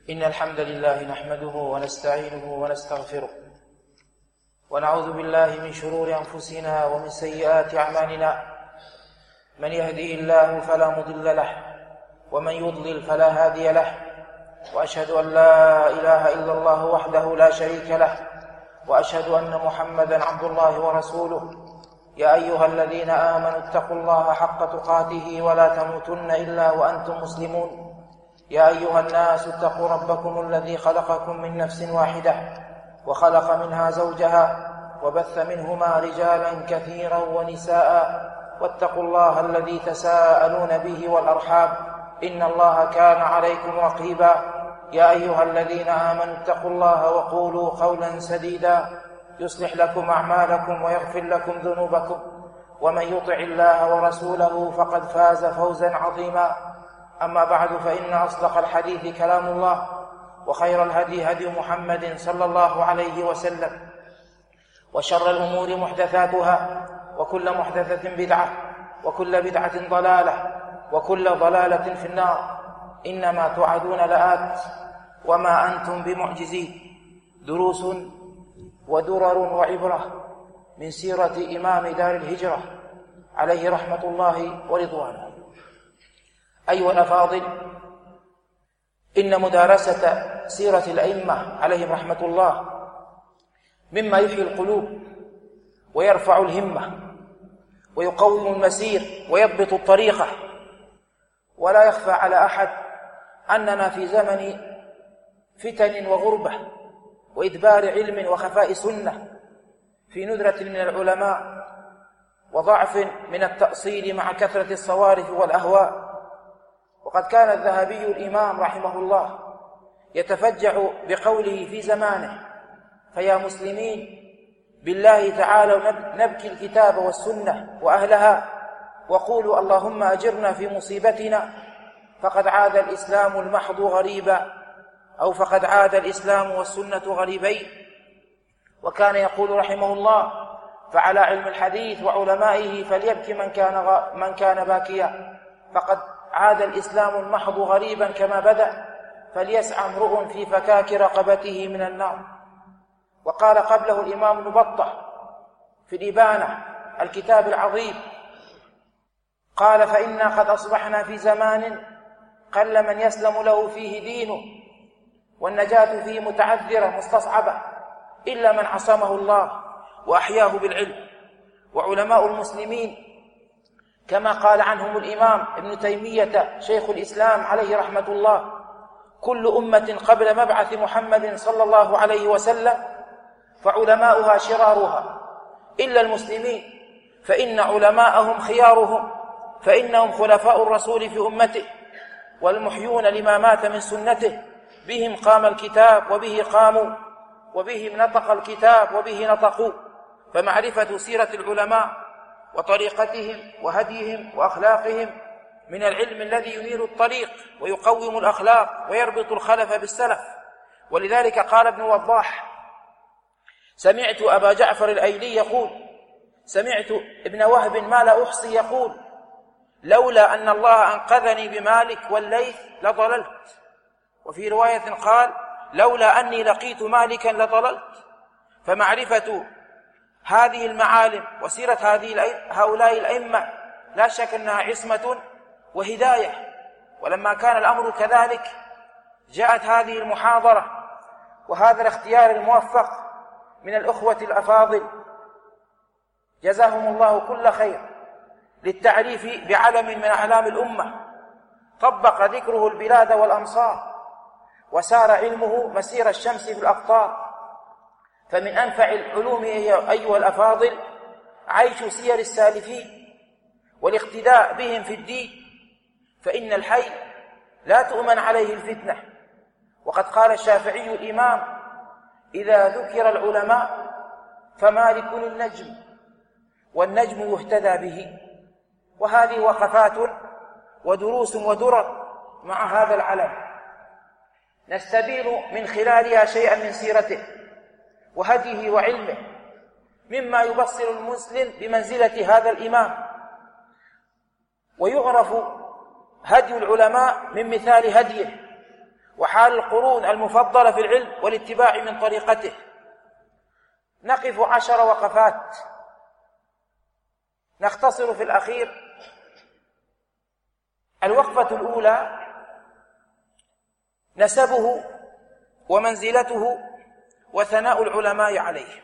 إن الحمد لله نحمده ونستعينه ونستغفره ونعوذ بالله من شرور أنفسنا ومن سيئات أعمالنا. من يهدي الله فلا مضل له ومن يضلل فلا هادي له، وأشهد أن لا إله إلا الله وحده لا شريك له، وأشهد أن محمدا عبد الله ورسوله. يا أيها الذين آمنوا اتقوا الله حق تقاته ولا تموتن إلا وأنتم مسلمون. يا أيها الناس اتقوا ربكم الذي خلقكم من نفس واحدة وخلق منها زوجها وبث منهما رجالا كثيرا ونساء، واتقوا الله الذي تساءلون به والأرحام إن الله كان عليكم رقيبا. يا أيها الذين آمنوا اتقوا الله وقولوا قولا سديدا يصلح لكم أعمالكم ويغفر لكم ذنوبكم، ومن يطع الله ورسوله فقد فاز فوزا عظيما. أما بعد، فإن أصدق الحديث كلام الله، وخير الهدي هدي محمد صلى الله عليه وسلم، وشر الأمور محدثاتها، وكل محدثة بدعة، وكل بدعة ضلالة، وكل ضلالة في النار. إنما توعدون لآت وما أنتم بمعجزين. دروس ودرر وعبرة من سيرة إمام دار الهجرة عليه رحمة الله ورضوانه. أيها الأفاضل، إن مدارسة سيرة الأئمة عليهم رحمة الله مما يحيي القلوب ويرفع الهمة ويقوم المسير ويضبط الطريقة. ولا يخفى على أحد أننا في زمن فتن وغربة وإدبار علم وخفاء سنة، في ندرة من العلماء وضعف من التأصيل مع كثرة الصوارف والأهواء. وقد كان الذهبي الإمام رحمه الله يتفجع بقوله في زمانه: فيا مسلمين بالله تعالوا نبكي الكتاب والسنة وأهلها، وقولوا اللهم أجرنا في مصيبتنا، فقد عاد الإسلام المحض غريبا، أو فقد عاد الإسلام والسنة غريبين. وكان يقول رحمه الله: فعلى علم الحديث وعلمائه فليبكي من كان باكيا، فقد عاد الإسلام المحض غريبا كما بدأ، فليسعى امرؤ في فكاك رقبته من النار. وقال قبله الإمام ابن بطة في الإبانة الكتاب العظيم، قال: فإنا قد أصبحنا في زمان قل من يسلم له فيه دينه، والنجاة فيه متعذرة مستصعبة، إلا من عصمه الله وأحياه بالعلم. وعلماء المسلمين كما قال عنهم الإمام ابن تيمية شيخ الإسلام عليه رحمة الله: كل أمة قبل مبعث محمد صلى الله عليه وسلم فعلماؤها شرارها إلا المسلمين، فإن علماءهم خيارهم، فإنهم خلفاء الرسول في أمته، والمحيون لما مات من سنته. بهم قام الكتاب وبه قاموا، وبهم نطق الكتاب وبه نطقوا. فمعرفة سيرة العلماء وطريقتهم وهديهم وأخلاقهم من العلم الذي ينير الطريق ويقوم الأخلاق ويربط الخلف بالسلف. ولذلك قال ابن وضاح: سمعت أبا جعفر الأيلي يقول: سمعت ابن وهب ما لا أحصي يقول: لولا أن الله أنقذني بمالك والليث لضللت. وفي رواية قال: لولا أني لقيت مالكا لضللت. فمعرفة هذه المعالم وسيرة هؤلاء الأئمة لا شك أنها عصمة وهداية. ولما كان الأمر كذلك جاءت هذه المحاضرة وهذا الاختيار الموفق من الأخوة الأفاضل جزاهم الله كل خير للتعريف بعلم من أعلام الأمة طبق ذكره البلاد والأمصار، وسار علمه مسير الشمس في الأقطار. فمن أنفع العلوم أيها الأفاضل عيش سير السالفين والاقتداء بهم في الدين، فإن الحي لا تؤمن عليه الفتنة. وقد قال الشافعي الإمام: إذا ذكر العلماء فمالك النجم، والنجم يهتدى به. وهذه وقفات ودروس ودرر مع هذا العلم نستبين من خلالها شيئا من سيرته وهديه وعلمه، مما يبصر المسلم بمنزلة هذا الإمام. ويعرف هدي العلماء من مثال هديه، وحال القرون المفضلة في العلم والاتباع من طريقته. نقف 10 وقفات، نختصر في الأخير. الوقفة الأولى نسبه ومنزلته وثناء العلماء عليه.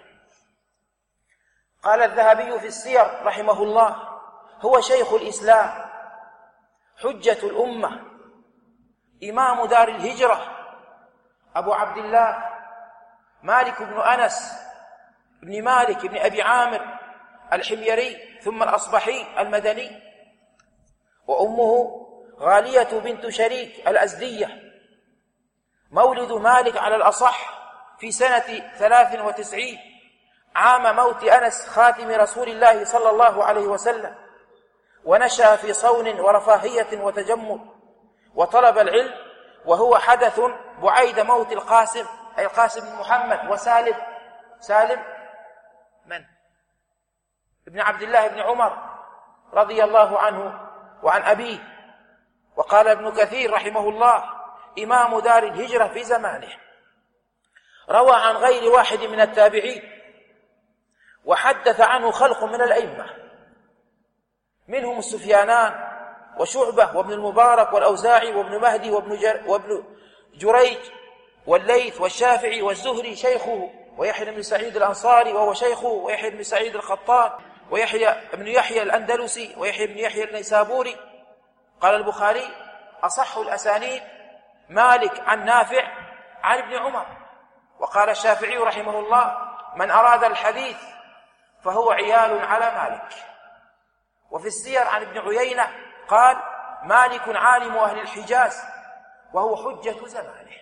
قال الذهبي في السير رحمه الله: هو شيخ الإسلام، حجة الأمة، إمام دار الهجرة، أبو عبد الله مالك بن أنس بن مالك بن أبي عامر الحميري ثم الأصبحي المدني، وأمه غالية بنت شريك الأزدية، مولد مالك على الأصح في سنة 93 عام موت أنس خاتم رسول الله صلى الله عليه وسلم، ونشأ في صون ورفاهية وتجمل، وطلب العلم وهو حدث بعيد موت القاسم، أي القاسم بن محمد، سالم من؟ ابن عبد الله بن عمر رضي الله عنه وعن أبيه. وقال ابن كثير رحمه الله: إمام دار الهجرة في زمانه، روى عن غير واحد من التابعين، وحدث عنه خلق من الأئمة، منهم السفيانان وشعبة وابن المبارك والأوزاعي وابن مهدي وابن جريج والليث والشافعي والزهري شيخه، ويحيى بن سعيد الأنصاري وهو شيخه، ويحيى بن سعيد القطان، ويحيى بن يحيى الأندلسي، ويحيى بن يحيى النيسابوري. قال البخاري: أصح الأسانيد مالك عن نافع عن ابن عمر. وقال الشافعي رحمه الله: من أراد الحديث فهو عيال على مالك. وفي السير عن ابن عيينة قال: مالك عالم أهل الحجاز وهو حجة زمانه.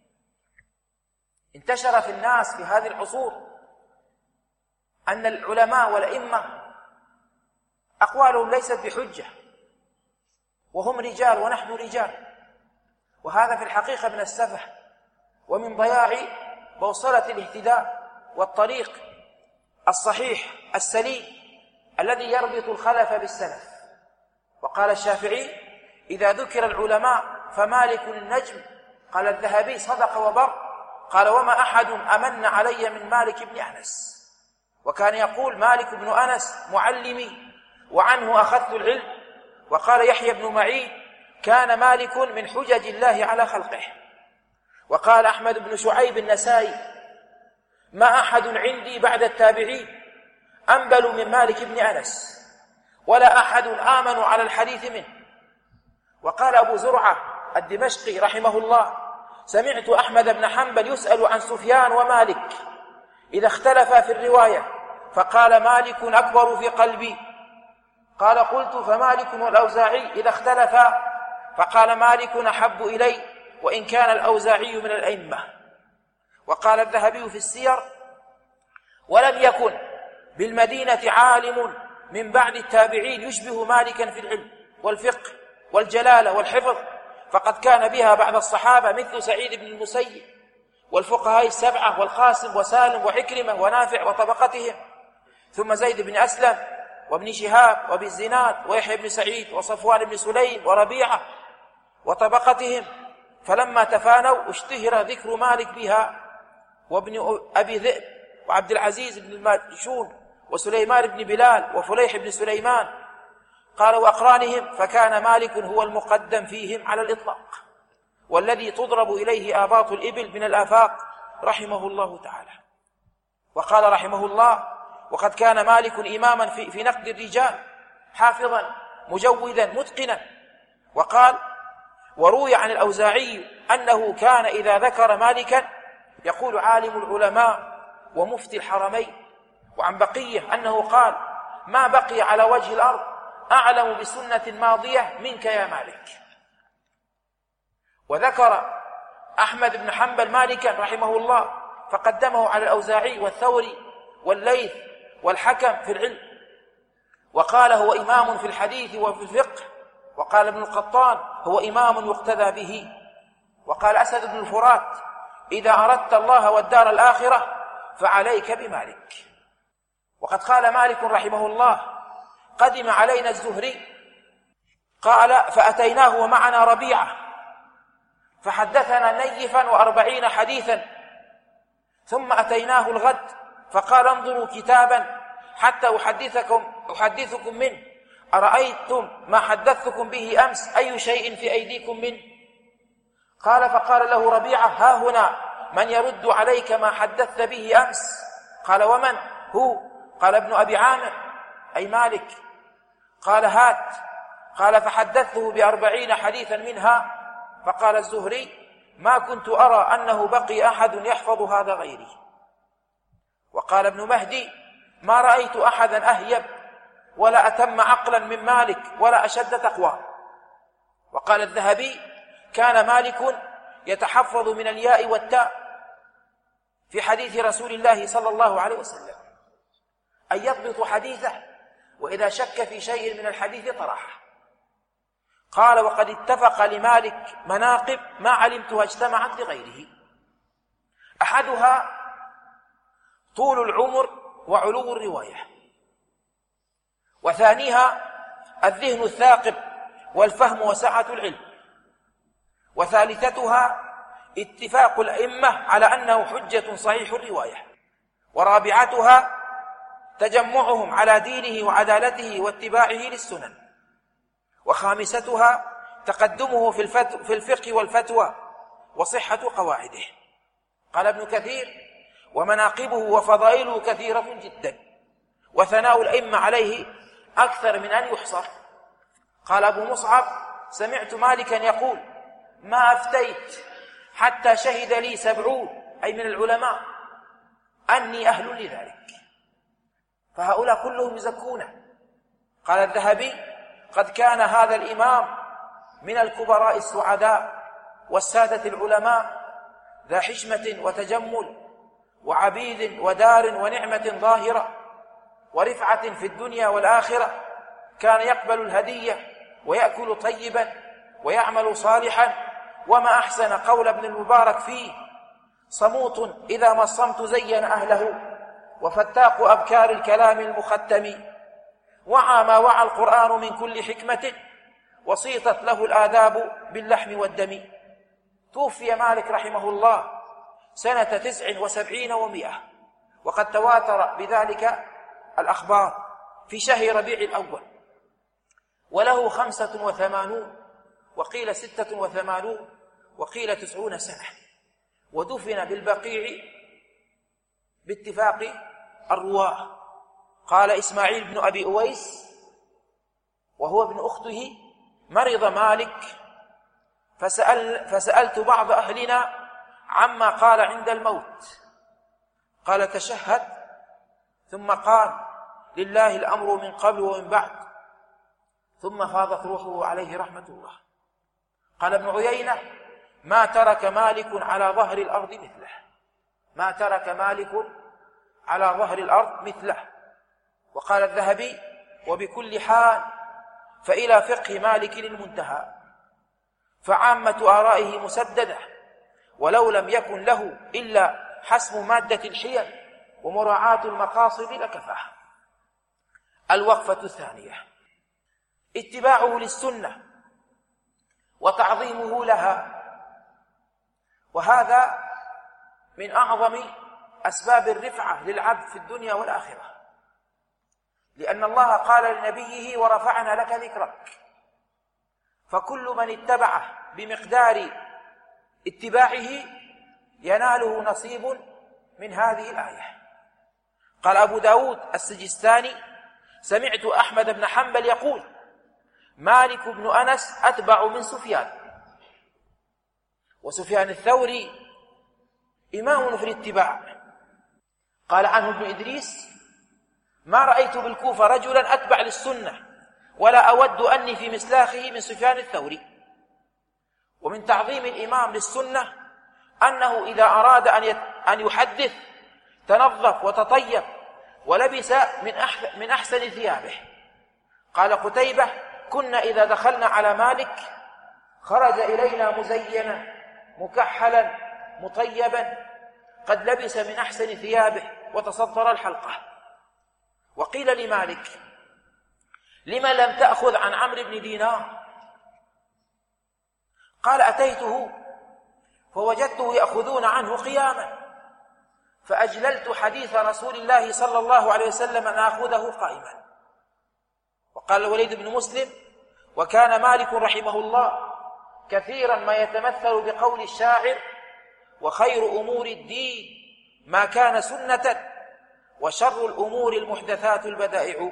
انتشر في الناس في هذه العصور أن العلماء والأئمة أقوالهم ليست بحجة، وهم رجال ونحن رجال، وهذا في الحقيقة من السفه ومن ضياع بوصلة الاهتداء والطريق الصحيح السليم الذي يربط الخلف بالسلف. وقال الشافعي: إذا ذكر العلماء فمالك النجم. قال الذهبي: صدق وبر. قال: وما أحد أمن علي من مالك بن أنس. وكان يقول: مالك بن أنس معلمي وعنه أخذت العلم. وقال يحيى بن معين: كان مالك من حجج الله على خلقه. وقال أحمد بن شعيب النسائي: ما أحد عندي بعد التابعين أنبل من مالك بن أنس، ولا أحد آمن على الحديث منه. وقال أبو زرعة الدمشقي رحمه الله: سمعت أحمد بن حنبل يسأل عن سفيان ومالك إذا اختلفا في الرواية، فقال: مالك أكبر في قلبي. قال: قلت: فمالك والأوزاعي إذا اختلفا؟ فقال: مالك أحب إلي وإن كان الأوزاعي من الأئمة. وقال الذهبي في السير: ولم يكن بالمدينة عالم من بعد التابعين يشبه مالكا في العلم والفقه والجلالة والحفظ، فقد كان بها بعد الصحابة مثل سعيد بن المسيب والفقهاء السبعة والقاسم وسالم وعكرمة ونافع وطبقتهم، ثم زيد بن أسلم وابن شهاب وابن الزناد ويحيى بن سعيد وصفوان بن سليم وربيعة وطبقتهم. فلما تفانوا اشتهر ذكر مالك بها، وابن أبي ذئب وعبد العزيز بن الماجشون وسليمان بن بلال وفليح بن سليمان. قال: وأقرانهم، فكان مالك هو المقدم فيهم على الإطلاق، والذي تضرب إليه آباط الإبل من الآفاق، رحمه الله تعالى. وقال رحمه الله: وقد كان مالك إماما في نقد الرجال، حافظا مجودا متقنا. وقال: وروي عن الأوزاعي أنه كان إذا ذكر مالكا يقول: عالم العلماء ومفتي الحرمين. وعن بقية أنه قال: ما بقي على وجه الأرض أعلم بسنة ماضية منك يا مالك. وذكر أحمد بن حنبل مالكا رحمه الله فقدمه على الأوزاعي والثوري والليث والحكم في العلم، وقال: هو إمام في الحديث وفي الفقه. وقال ابن القطان: هو إمام يقتدى به. وقال أسد بن الفرات: إذا أردت الله والدار الآخرة فعليك بمالك. وقد قال مالك رحمه الله: قدم علينا الزهري، قال: فأتيناه ومعنا ربيعة، فحدثنا نيفا و40 حديثا، ثم أتيناه الغد فقال انظروا كتابا حتى أحدثكم منه، أرأيتم ما حدثتكم به أمس أي شيء في أيديكم منه؟ فقال له ربيعة ها هنا من يرد عليك ما حدثت به أمس. قال ومن هو؟ قال ابن أبي عامر أي مالك. قال هات. قال فحدثته ب40 حديثا منها. فقال الزهري ما كنت أرى أنه بقي أحد يحفظ هذا غيري. وقال ابن مهدي ما رأيت أحدا أهيب ولا أتم عقلا من مالك ولا أشد تقوى. وقال الذهبي كان مالك يتحفظ من الياء والتاء في حديث رسول الله صلى الله عليه وسلم، أن يضبط حديثه، وإذا شك في شيء من الحديث طرحه. قال وقد اتفق لمالك مناقب ما علمتها اجتمعت لغيره، أحدها طول العمر وعلو الرواية، وثانيها الذهن الثاقب والفهم وسعة العلم، وثالثتها اتفاق الأئمة على أنه حجة صحيح الرواية، ورابعتها تجمعهم على دينه وعدالته واتباعه للسنن، وخامستها تقدمه في الفقه والفتوى وصحة قواعده. قال ابن كثير ومناقبه وفضائله كثيرة جدا، وثناء الأئمة عليه أكثر من أن يحصر. قال أبو مصعب سمعت مالكا يقول ما أفتيت حتى شهد لي 70 أي من العلماء أني أهل لذلك، فهؤلاء كلهم يزكونه. قال الذهبي قد كان هذا الإمام من الكبراء السعداء والسادة العلماء، ذا حشمة وتجمل وعبيد ودار ونعمة ظاهرة ورفعة في الدنيا والآخرة، كان يقبل الهدية ويأكل طيبا ويعمل صالحا، وما أحسن قول ابن المبارك فيه صموت إذا ما الصمت زين أهله، وفتاق أبكار الكلام المختم، وعى ما وعى القرآن من كل حكمة، وصيتت له الآداب باللحم والدم. توفي مالك رحمه الله سنة 79 و100، وقد تواتر بذلك الأخبار في شهر ربيع الأول، وله 85 وقيل 86 وقيل 90 سنة، ودفن بالبقيع باتفاق الرواه. قال إسماعيل بن أبي أويس وهو ابن أخته مرض مالك فسألت بعض أهلنا عما قال عند الموت، قال تشهد، ثم قال لله الأمر من قبل ومن بعد، ثم فاضت روحه عليه رحمة الله. قال ابن عيينة ما ترك مالك على ظهر الأرض مثله، ما ترك مالك على ظهر الأرض مثله. وقال الذهبي وبكل حال فإلى فقه مالك المنتهى، فعامة آرائه مسددة، ولو لم يكن له إلا حسم مادة الحيل ومراعاة المقاصد لكفاه. الوقفة الثانية اتباعه للسنة وتعظيمه لها، وهذا من أعظم أسباب الرفعة للعبد في الدنيا والآخرة، لأن الله قال لنبيه ورفعنا لك ذكرك، فكل من اتبعه بمقدار اتباعه يناله نصيب من هذه الآية. قال أبو داود السجستاني سمعت أحمد بن حنبل يقول مالك بن أنس أتبع من سفيان، وسفيان الثوري إمام في الاتباع. قال عنه ابن إدريس ما رأيت بالكوفة رجلا أتبع للسنة ولا أود أني في مسلاخه من سفيان الثوري. ومن تعظيم الإمام للسنة أنه إذا أراد أن يحدث تنظف وتطيب ولبس من أحسن ثيابه. قال قتيبة كنا إذا دخلنا على مالك خرج إلينا مزينا مكحلا مطيبا قد لبس من أحسن ثيابه وتصدر الحلقة. وقيل لمالك لما لم تأخذ عن عمرو بن دينار؟ قال أتيته فوجدته يأخذون عنه قياما، فأجللت حديث رسول الله صلى الله عليه وسلم أن آخذه قائما. وقال الوليد بن مسلم: وكان مالك رحمه الله كثيرا ما يتمثل بقول الشاعر: وخير أمور الدين ما كان سنة، وشر الأمور المحدثات البدائع.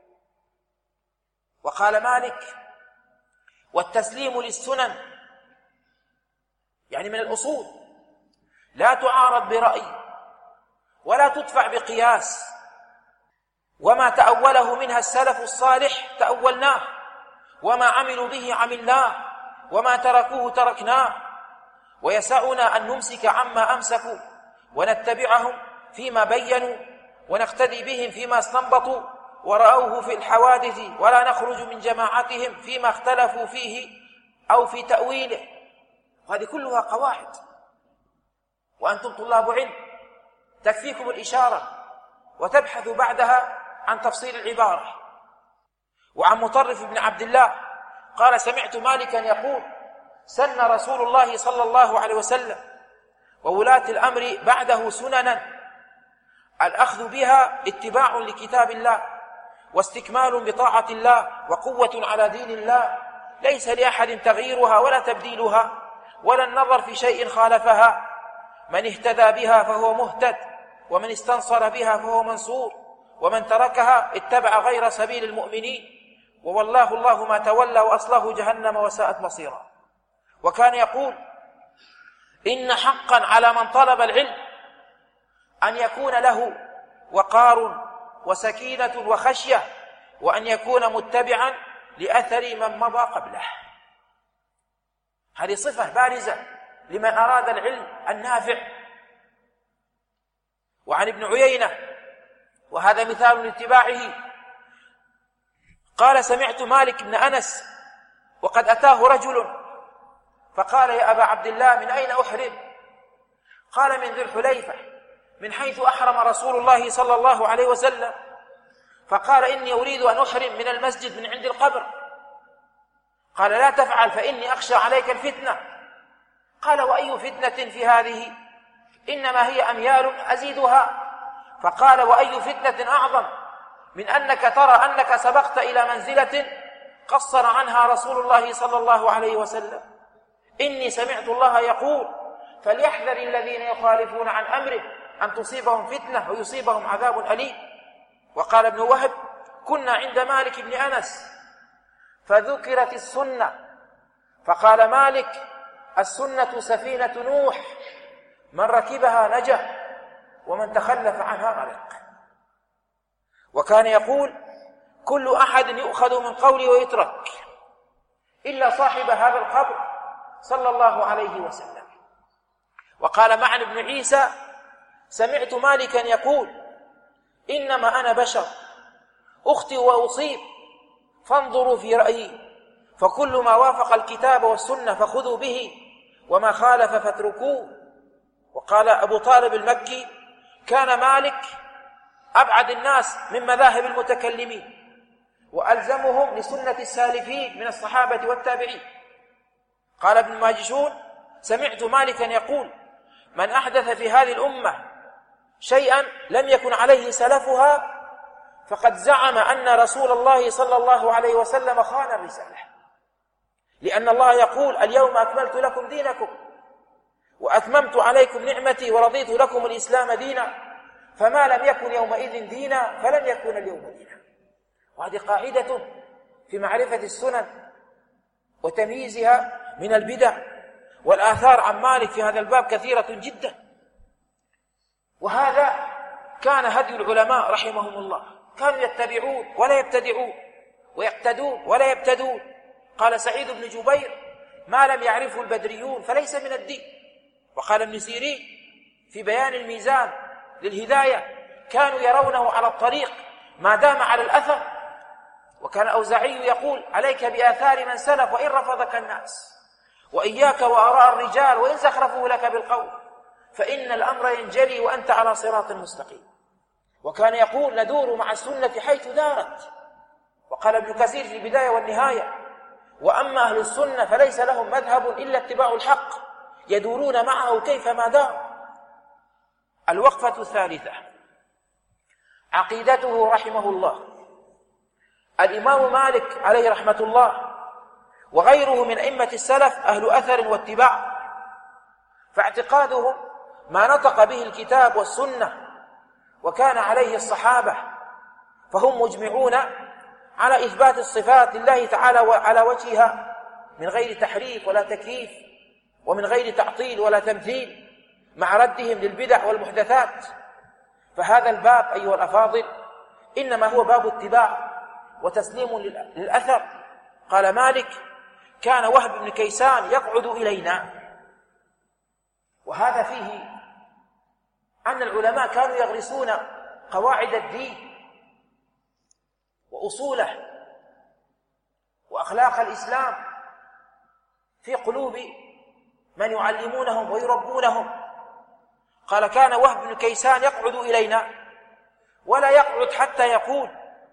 وقال مالك: والتسليم للسنن، يعني من الأصول، لا تعارض برأي ولا تدفع بقياس، وما تأوله منها السلف الصالح تأولناه، وما عملوا به عملناه، وما تركوه تركناه، ويسعنا أن نمسك عما أمسكوا ونتبعهم فيما بينوا، ونقتدي بهم فيما استنبطوا ورأوه في الحوادث، ولا نخرج من جماعتهم فيما اختلفوا فيه أو في تأويله. وهذه كلها قواعد، وأنتم طلاب علم تكفيكم الإشارة وتبحثوا بعدها عن تفصيل العبارة. وعن مطرف بن عبد الله قال: سمعت مالكا يقول: سن رسول الله صلى الله عليه وسلم وولاة الأمر بعده سننا، الأخذ بها اتباع لكتاب الله، واستكمال بطاعة الله، وقوة على دين الله، ليس لأحد تغييرها ولا تبديلها ولا النظر في شيء خالفها. من اهتدى بها فهو مهتد، ومن استنصر بها فهو منصور، ومن تركها اتبع غير سبيل المؤمنين، ووالله الله ما تولى وأصله جهنم وساءت مصيرا. وكان يقول: إن حقا على من طلب العلم أن يكون له وقار وسكينة وخشية، وأن يكون متبعا لأثر من مضى قبله. هذه صفة بارزة لمن أراد العلم النافع. وعن ابن عيينة، وهذا مثال لاتباعه، قال: سمعت مالك بن أنس وقد أتاه رجل فقال: يا أبا عبد الله، من أين أحرم؟ قال: من ذي الحليفة، من حيث أحرم رسول الله صلى الله عليه وسلم. فقال: إني أريد أن أحرم من المسجد من عند القبر. قال: لا تفعل فإني أخشى عليك الفتنة. قال: وأي فتنة في هذه؟ إنما هي أميال أزيدها. فقال: وأي فتنة أعظم من أنك ترى أنك سبقت إلى منزلة قصر عنها رسول الله صلى الله عليه وسلم. إني سمعت الله يقول: فليحذر الذين يخالفون عن أمره أن تصيبهم فتنة ويصيبهم عذاب أليم. وقال ابن وهب: كنا عند مالك بن أنس فذكرت السنة، فقال مالك: السنة سفينة نوح، من ركبها نجا ومن تخلف عنها غرق. وكان يقول: كل أحد يؤخذ من قولي ويترك إلا صاحب هذا القبر صلى الله عليه وسلم. وقال معن بن عيسى: سمعت مالكا يقول: إنما أنا بشر أخطئ وأصيب، فانظروا في رأيي، فكل ما وافق الكتاب والسنة فخذوا به، وما خالف فاتركوه. وقال أبو طالب المكي: كان مالك أبعد الناس من مذاهب المتكلمين، وألزمهم لسنة السالفين من الصحابة والتابعين. قال ابن ماجشون: سمعت مالكا يقول: من أحدث في هذه الأمة شيئا لم يكن عليه سلفها فقد زعم أن رسول الله صلى الله عليه وسلم خان الرسالة، لأن الله يقول: اليوم أكملت لكم دينكم وأتممت عليكم نعمتي ورضيت لكم الإسلام دينا، فما لم يكن يومئذ دينا فلن يكون اليوم دينا. وهذه قاعدة في معرفة السنن وتمييزها من البدع. والآثار عن مالك في هذا الباب كثيرة جدا. وهذا كان هدي العلماء رحمهم الله، كانوا يتبعون ولا يبتدعون، ويقتدون ولا يبتدون. قال سعيد بن جبير: ما لم يعرفه البدريون فليس من الدين. وقال ابن سيرين في بيان الميزان للهداية: كانوا يرونه على الطريق ما دام على الأثر. وكان أوزاعي يقول: عليك بآثار من سلف وإن رفضك الناس، وإياك وآراء الرجال وإن زخرفوا لك بالقول، فإن الأمر ينجلي وأنت على صراط مستقيم. وكان يقول: ندور مع السنة حيث دارت. وقال ابن كثير في البداية والنهاية: وأما أهل السنة فليس لهم مذهب إلا اتباع الحق، يدورون معه كيفما دار. الوقفة الثالثة: عقيدته رحمه الله. الإمام مالك عليه رحمة الله وغيره من أئمة السلف أهل أثر واتباع، فاعتقادهم ما نطق به الكتاب والسنة وكان عليه الصحابة، فهم مجمعون على إثبات الصفات لله تعالى على وجهها من غير تحريف ولا تكييف، ومن غير تعطيل ولا تمثيل، مع ردهم للبدع والمحدثات. فهذا الباب أيها الأفاضل إنما هو باب اتباع وتسليم للأثر. قال مالك: كان وهب بن كيسان يقعد إلينا. وهذا فيه أن العلماء كانوا يغرسون قواعد الدين وأصوله وأخلاق الإسلام في قلوب من يعلمونهم ويربونهم. قال: كان وهب بن كيسان يقعد إلينا، ولا يقعد حتى يقول: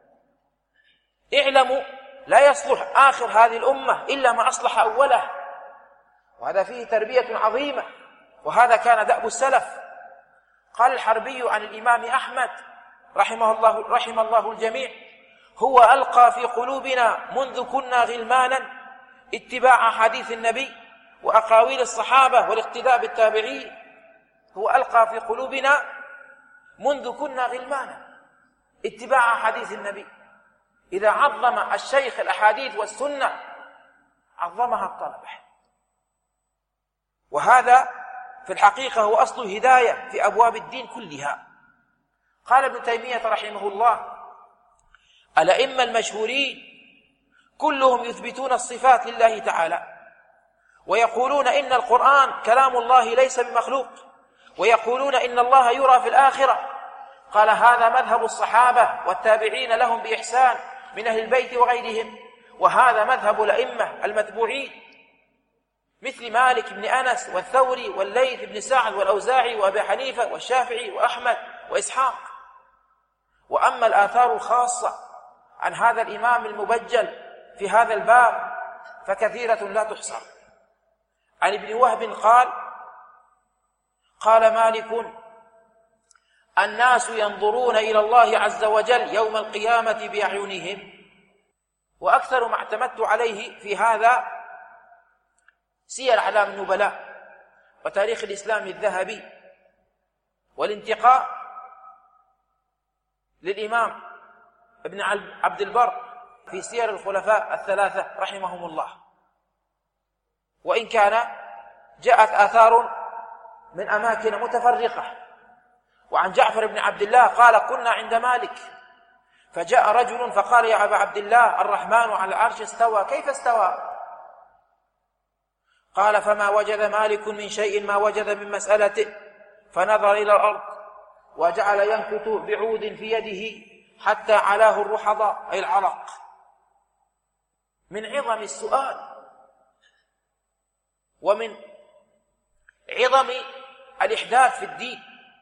اعلموا لا يصلح آخر هذه الأمة إلا ما أصلح أوله. وهذا فيه تربية عظيمة، وهذا كان دأب السلف. قال الحربي عن الإمام أحمد رحم الله الجميع: هو ألقى في قلوبنا منذ كنا غلمانا اتباع حديث النبي وأقاويل الصحابة والاقتداء بالتابعين. هو ألقى في قلوبنا منذ كنا غلمانا اتباع حديث النبي. إذا عظم الشيخ الأحاديث والسنة عظمها الطلبة. وهذا في الحقيقة هو أصل الهداية في أبواب الدين كلها. قال ابن تيمية رحمه الله: الأئمة المشهورين كلهم يثبتون الصفات لله تعالى، ويقولون إن القرآن كلام الله ليس بمخلوق، ويقولون إن الله يرى في الآخرة. قال: هذا مذهب الصحابة والتابعين لهم بإحسان من أهل البيت وغيرهم، وهذا مذهب الأئمة المتبوعين مثل مالك بن أنس والثوري والليث بن سعد والأوزاعي وأبي حنيفة والشافعي وأحمد وإسحاق. وأما الآثار الخاصة عن هذا الإمام المبجل في هذا الباب فكثيرة لا تحصر. عن ابن وهب قال مالك: الناس ينظرون إلى الله عز وجل يوم القيامة بأعينهم. وأكثر ما اعتمدت عليه في هذا سير أعلام النبلاء وتاريخ الإسلام الذهبي، والانتقاء للإمام ابن عبد البر في سير الخلفاء الثلاثة رحمهم الله. وإن كان جاءت آثار من أماكن متفرقة. وعن جعفر بن عبد الله قال: كنا عند مالك فجاء رجل فقال: يا أبا عبد الله، الرحمن على العرش استوى، كيف استوى؟ قال: فما وجد مالك من شيء ما وجد من مسألته، فنظر إلى الأرض وجعل ينكت بعود في يده حتى علاه الرحضاء أي العرق من عظم السؤال ومن عظم الإحداث في الدين.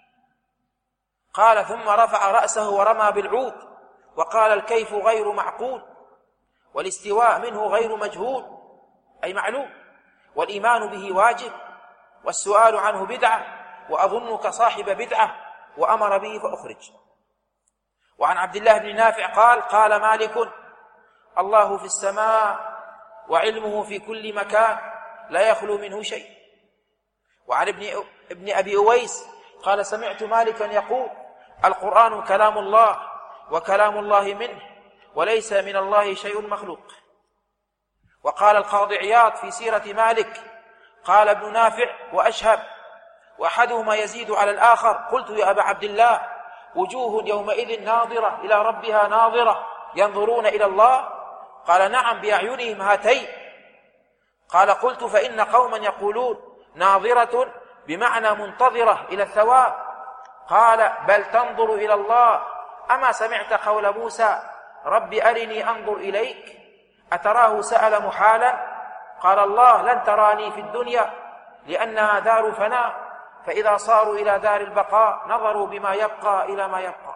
قال: ثم رفع رأسه ورمى بالعود وقال: الكيف غير معقول، والاستواء منه غير مجهول أي معلوم، والإيمان به واجب، والسؤال عنه بدعة، وأظنك صاحب بدعة، وأمر به فأخرج. وعن عبد الله بن نافع قال مالك: الله في السماء وعلمه في كل مكان لا يخلو منه شيء. وعن ابن أبي أويس قال: سمعت مالكا يقول: القرآن كلام الله وكلام الله منه، وليس من الله شيء مخلوق. وقال القاضي عياض في سيرة مالك: قال ابن نافع وأشهب، وأحدهما يزيد على الآخر: قلت يا أبا عبد الله، وجوه يومئذ ناظرة إلى ربها ناظرة ينظرون إلى الله؟ قال: نعم بأعينهم هاتين. قال: قلت: فإن قوما يقولون ناظرة بمعنى منتظرة إلى الثواب. قال: بل تنظر إلى الله. أما سمعت قول موسى: رب أرني أنظر إليك؟ أتراه سأل محالا؟ قال الله: لن تراني في الدنيا لأنها دار فناء، فإذا صاروا إلى دار البقاء نظروا بما يبقى إلى ما يبقى.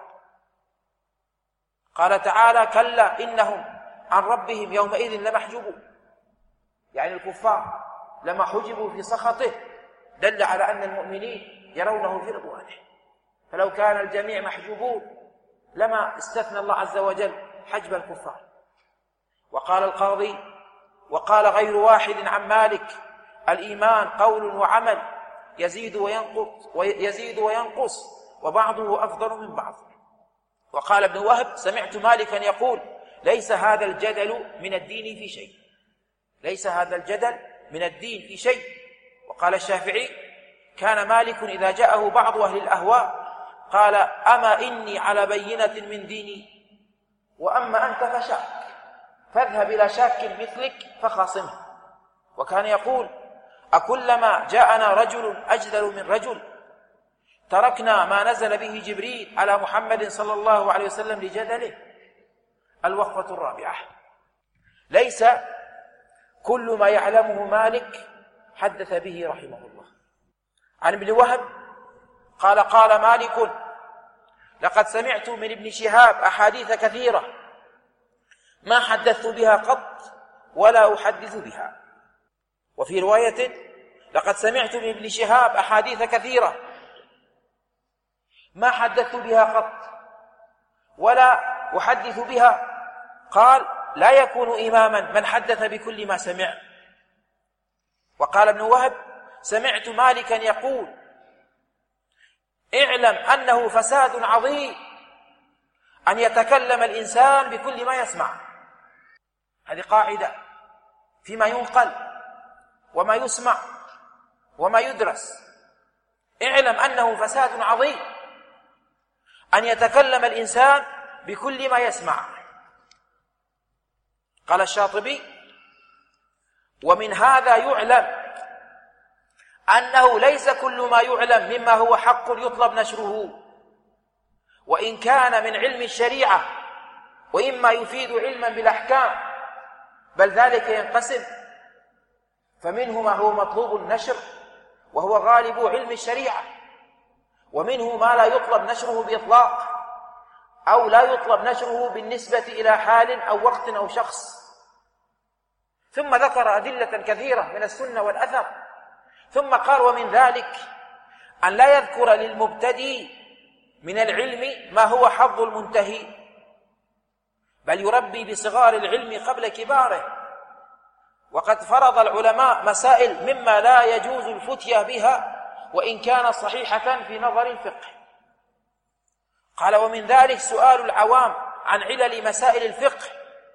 قال تعالى: كلا إنهم عن ربهم يومئذ لمحجوبون، يعني الكفار لما حجبوا في سخطه دل على أن المؤمنين يرونه في رضوانه. فلو كان الجميع محجوبون لما استثنى الله عز وجل حجب الكفار. وقال القاضي: وقال غير واحد عن مالك: الإيمان قول وعمل يزيد وينقص وبعضه أفضل من بعض. وقال ابن وهب: سمعت مالكا يقول: ليس هذا الجدل من الدين في شيء، ليس هذا الجدل من الدين في شيء. وقال الشافعي: كان مالك إذا جاءه بعض أهل الأهواء قال: أما إني على بينة من ديني، وأما أنت فشاك، فاذهب إلى شاك مثلك فخاصمه. وكان يقول: أكلما جاءنا رجل أجدل من رجل تركنا ما نزل به جبريل على محمد صلى الله عليه وسلم لجدله. الوقفة الرابعة: ليس كل ما يعلمه مالك حدث به رحمه الله. عن ابن وهب قال: قال مالك: لقد سمعت من ابن شهاب أحاديث كثيرة ما حدثت بها قط ولا أحدث بها. وفي رواية: لقد سمعت من ابن شهاب أحاديث كثيرة ما حدثت بها قط ولا أحدث بها. قال: لا يكون إماما من حدث بكل ما سمع. وقال ابن وهب: سمعت مالكا يقول: اعلم أنه فساد عظيم أن يتكلم الإنسان بكل ما يسمع. هذه قاعدة فيما ينقل وما يسمع وما يدرس. اعلم أنه فساد عظيم أن يتكلم الإنسان بكل ما يسمع. قال الشاطبي: ومن هذا يعلم أنه ليس كل ما يعلم مما هو حق يطلب نشره، وإن كان من علم الشريعة وإما يفيد علما بالأحكام، بل ذلك ينقسم، فمنه ما هو مطلوب النشر وهو غالب علم الشريعة، ومنه ما لا يطلب نشره بإطلاق أو لا يطلب نشره بالنسبة إلى حال أو وقت أو شخص. ثم ذكر أدلة كثيرة من السنة والأثر، ثم قال: ومن ذلك أن لا يذكر للمبتدئ من العلم ما هو حظ المنتهي، بل يربي بصغار العلم قبل كباره. وقد فرض العلماء مسائل مما لا يجوز الفتيا بها وإن كانت صحيحة في نظر الفقه. قال: ومن ذلك سؤال العوام عن علل مسائل الفقه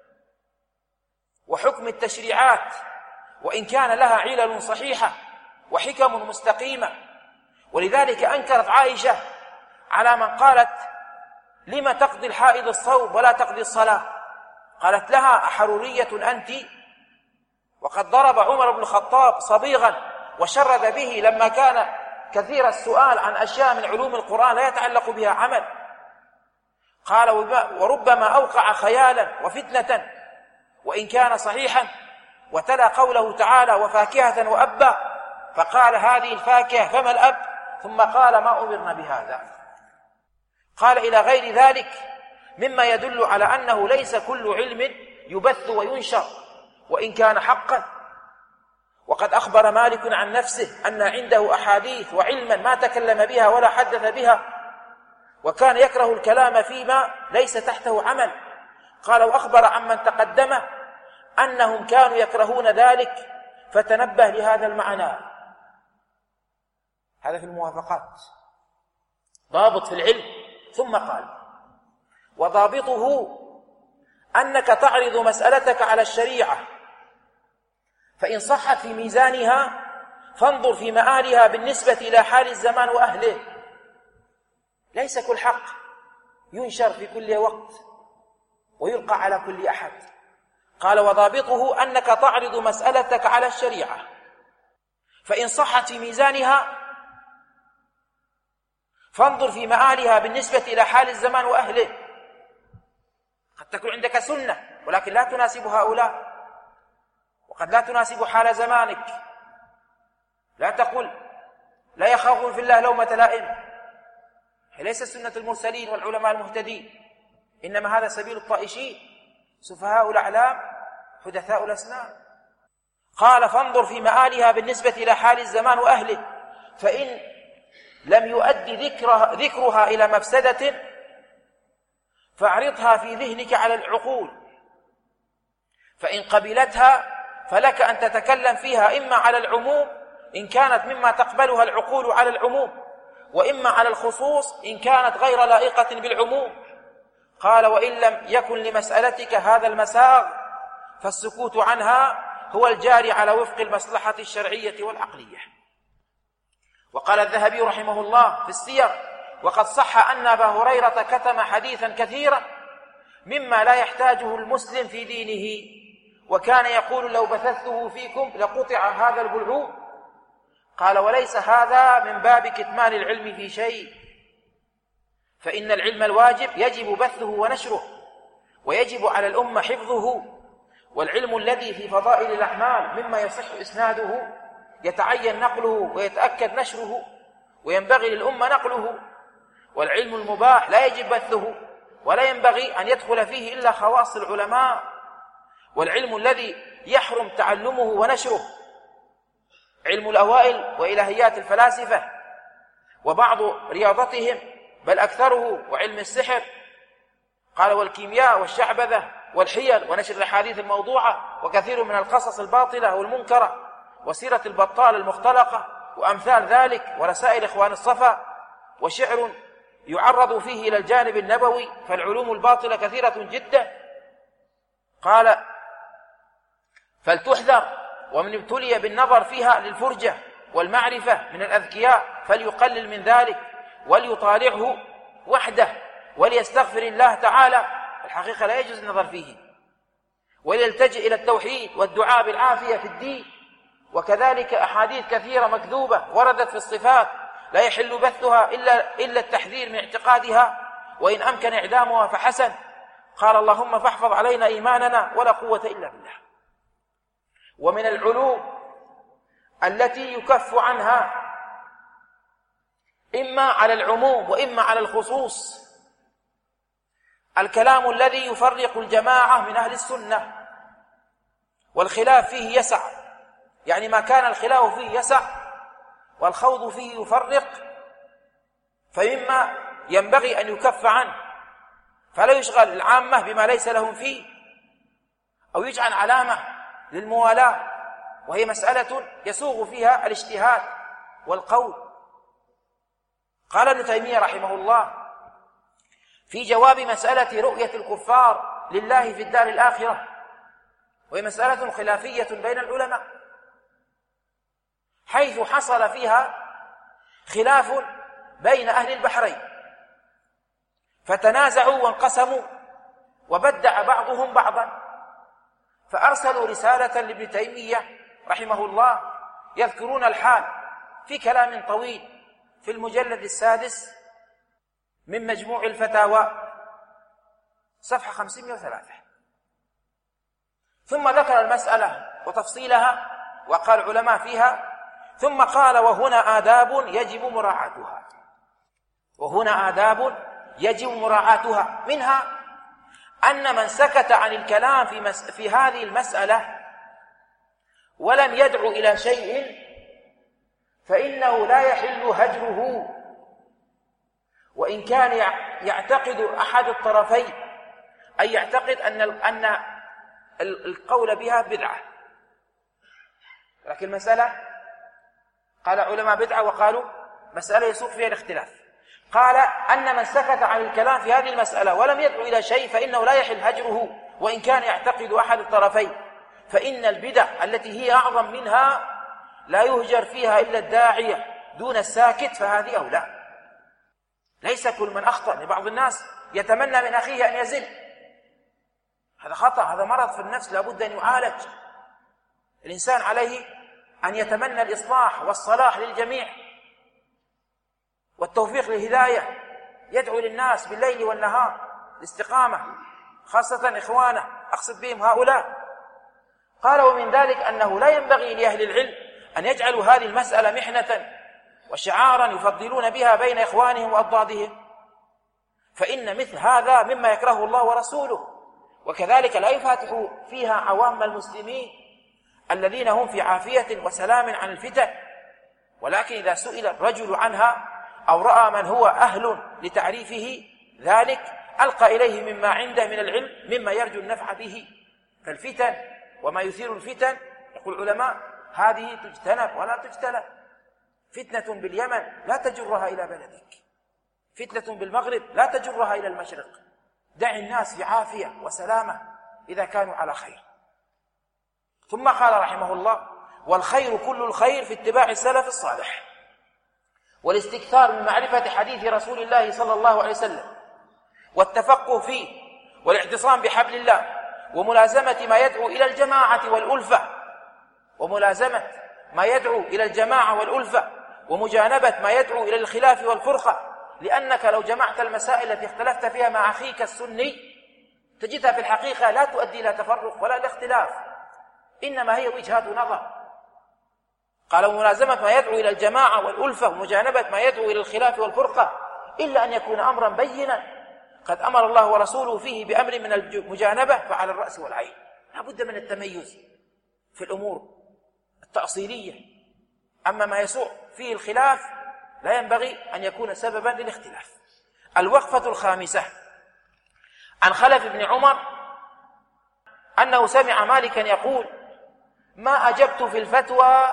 وحكم التشريعات، وإن كان لها علل صحيحة وحكم مستقيمة. ولذلك أنكرت عائشة على من قالت: لما تقضي الحائض الصوم ولا تقضي الصلاة؟ قالت لها: أحرورية أنت؟ وقد ضرب عمر بن الخطاب صبيغا وشرد به لما كان كثير السؤال عن أشياء من علوم القرآن لا يتعلق بها عمل. قال: وربما أوقع خيالا وفتنة وإن كان صحيحا. وتلا قوله تعالى: وفاكهة وأبا، فقال: هذه الفاكهة فما الأب؟ ثم قال: ما أمرنا بهذا. قال: إلى غير ذلك مما يدل على أنه ليس كل علم يبث وينشر وإن كان حقا. وقد أخبر مالك عن نفسه أن عنده أحاديث وعلما ما تكلم بها ولا حدث بها، وكان يكره الكلام فيما ليس تحته عمل. قال: وأخبر عمن تقدمه أنهم كانوا يكرهون ذلك، فتنبه لهذا المعنى. هذا في الموافقات، ضابط في العلم. ثم قال: وضابطه أنك تعرض مسألتك على الشريعة، فإن صحت في ميزانها فانظر في مآلها بالنسبة إلى حال الزمان وأهله. ليس كل حق ينشر في كل وقت ويلقى على كل أحد. قال: وضابطه أنك تعرض مسألتك على الشريعة، فإن صحت في ميزانها فانظر في مآلها بالنسبة إلى حال الزمان وأهله. قد تكون عندك سنة ولكن لا تناسب هؤلاء، وقد لا تناسب حال زمانك. لا تقل لا يخافون في الله لومة لائم، ليس سنة المرسلين والعلماء المهتدين، إنما هذا سبيل الطائشين، سفهاء الأعلام حدثاء الأسنان. قال: فانظر في مآلها بالنسبة إلى حال الزمان وأهله، فإن لم يؤدي ذكرها إلى مفسدة فاعرضها في ذهنك على العقول، فإن قبلتها فلك أن تتكلم فيها إما على العموم إن كانت مما تقبلها العقول على العموم، وإما على الخصوص إن كانت غير لائقة بالعموم. قال: وإن لم يكن لمسألتك هذا المساغ فالسكوت عنها هو الجاري على وفق المصلحة الشرعية والعقلية. وقال الذهبي رحمه الله في السير: وقد صح أن أبا هريرة كتم حديثا كثيرا مما لا يحتاجه المسلم في دينه، وكان يقول: لو بثثته فيكم لقطع هذا البلعوم. قال: وليس هذا من باب كتمان العلم في شيء، فإن العلم الواجب يجب بثه ونشره، ويجب على الأمة حفظه، والعلم الذي في فضائل الأعمال مما يصح إسناده يتعين نقله ويتأكد نشره، وينبغي للأمة نقله. والعلم المباح لا يجب بثه، ولا ينبغي أن يدخل فيه إلا خواص العلماء. والعلم الذي يحرم تعلمه ونشره علم الأوائل وإلهيات الفلاسفة وبعض رياضتهم، بل أكثره، وعلم السحر. قال: والكيمياء والشعبذة والحيل ونشر الأحاديث الموضوعة وكثير من القصص الباطلة والمنكرة وسيرة البطال المختلقة وأمثال ذلك، ورسائل إخوان الصفا، وشعر يعرض فيه إلى الجانب النبوي، فالعلوم الباطلة كثيرة جدا. قال: فلتحذر، ومن ابتلي بالنظر فيها للفرجة والمعرفة من الأذكياء فليقلل من ذلك وليطالعه وحده وليستغفر الله تعالى، الحقيقة لا يجوز النظر فيه، وليلتجئ إلى التوحيد والدعاء بالعافية في الدين. وكذلك أحاديث كثيرة مكذوبة وردت في الصفات لا يحل بثها إلا التحذير من اعتقادها، وإن أمكن إعدامها فحسن. قال: اللهم فاحفظ علينا إيماننا ولا قوة إلا بالله. ومن العلوم التي يكف عنها إما على العموم وإما على الخصوص الكلام الذي يفرق الجماعة من أهل السنة، والخلاف فيه يسع، يعني ما كان الخلاف فيه يسع والخوض فيه يفرق، فمما ينبغي أن يكف عنه، فلا يشغل العامة بما ليس لهم فيه، أو يجعل علامة للموالاة، وهي مسألة يسوغ فيها الاجتهاد والقول. قال ابن تيمية رحمه الله في جواب مسألة رؤية الكفار لله في الدار الآخرة، وهي مسألة خلافية بين العلماء، حيث حصل فيها خلاف بين أهل البحرين، فتنازعوا وانقسموا وبدع بعضهم بعضا، فأرسلوا رسالة لابن تيمية رحمه الله يذكرون الحال في كلام طويل في المجلد 6 من مجموع الفتاوى صفحة 503، ثم ذكر المسألة وتفصيلها وقال العلماء فيها، ثم قال: وهنا آداب يجب مراعاتها. وهنا آداب يجب مراعاتها، منها أن من سكت عن الكلام في هذه المسألة ولم يدعو إلى شيء فإنه لا يحل هجره، وإن كان يعتقد أحد الطرفين، أي يعتقد أن القول بها بدعة، لكن المسألة قال علماء بدعة وقالوا مسألة يسوق فيها الاختلاف. قال: أن من سكت عن الكلام في هذه المسألة ولم يدعو إلى شيء فإنه لا يحل هجره، وإن كان يعتقد أحد الطرفين، فإن البدع التي هي أعظم منها لا يهجر فيها إلا الداعية دون الساكت، فهذه أولى. ليس كل من أخطأ، لبعض الناس يتمنى من أخيه أن يزل، هذا خطأ، هذا مرض في النفس لابد أن يعالج. الإنسان عليه أن يتمنى الإصلاح والصلاح للجميع والتوفيق للهداية، يدعو للناس بالليل والنهار الاستقامة، خاصة إخوانه أقصد بهم هؤلاء. قال: ومن ذلك أنه لا ينبغي لأهل العلم أن يجعلوا هذه المسألة محنة وشعارا يفضلون بها بين إخوانهم وأضدادهم، فإن مثل هذا مما يكرهه الله ورسوله، وكذلك لا يفاتح فيها عوام المسلمين الذين هم في عافية وسلام عن الفتن، ولكن إذا سئل الرجل عنها أو رأى من هو أهل لتعريفه ذلك ألقى إليه مما عنده من العلم مما يرجو النفع به، فالفتن وما يثير الفتن يقول العلماء هذه تجتنب ولا تجتنب. فتنة باليمن لا تجرها إلى بلدك، فتنة بالمغرب لا تجرها إلى المشرق. دع الناس في عافية وسلامة إذا كانوا على خير. ثم قال رحمه الله: والخير كل الخير في اتباع السلف الصالح، والاستكثار من معرفة حديث رسول الله صلى الله عليه وسلم، والتفقه فيه، والاعتصام بحبل الله، وملازمة ما يدعو إلى الجماعة والألفة، وملازمة ما يدعو إلى الجماعة والألفة، ومجانبة ما يدعو إلى الخلاف والفرقة، لأنك لو جمعت المسائل التي اختلفت فيها مع أخيك السني تجدها في الحقيقة لا تؤدي إلى تفرق ولا إلى اختلاف، إنما هي وجهات نظر. قال: وملازمة ما يدعو إلى الجماعة والألفة، ومجانبة ما يدعو إلى الخلاف والفرقة، إلا أن يكون أمرا بينا قد أمر الله ورسوله فيه بأمر من المجانبة فعلى الرأس والعين. لا بد من التميز في الأمور التأصيلية، أما ما يسوء فيه الخلاف لا ينبغي أن يكون سببا للاختلاف. الوقفة الخامسة: عن خلف بن عمر أنه سمع مالكا يقول: ما أجبت في الفتوى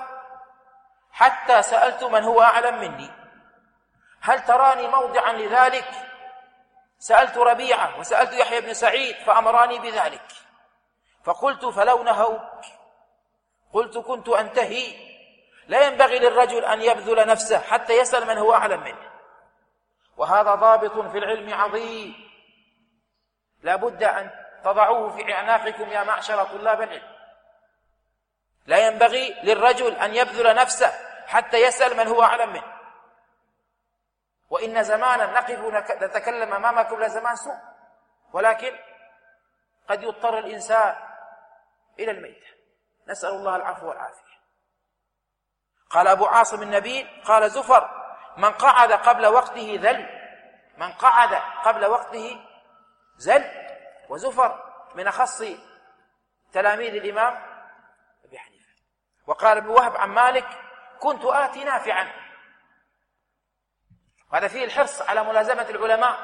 حتى سألت من هو أعلم مني، هل تراني موضعا لذلك؟ سألت ربيعة وسألت يحيى بن سعيد فأمراني بذلك، فقلت: فلو نهوك؟ قلت: كنت أنتهي. لا ينبغي للرجل أن يبذل نفسه حتى يسأل من هو أعلم منه، وهذا ضابط في العلم عظيم لا بد أن تضعوه في أعناقكم يا معشر طلاب العلم. لا ينبغي للرجل أن يبذل نفسه حتى يسأل من هو أعلم منه. وإن زمانا نقف نتكلم أمامكم لزمان سوء، ولكن قد يضطر الإنسان إلى الميتة، نسأل الله العفو والعافية. قال أبو عاصم النبيل: قال زفر: من قعد قبل وقته ذل. من قعد قبل وقته زل. وزفر من أخص تلاميذ الإمام أبي حنيفة. وقال ابن وهب عن مالك: كنت آتي نافعا. وهذا فيه الحرص على ملازمة العلماء.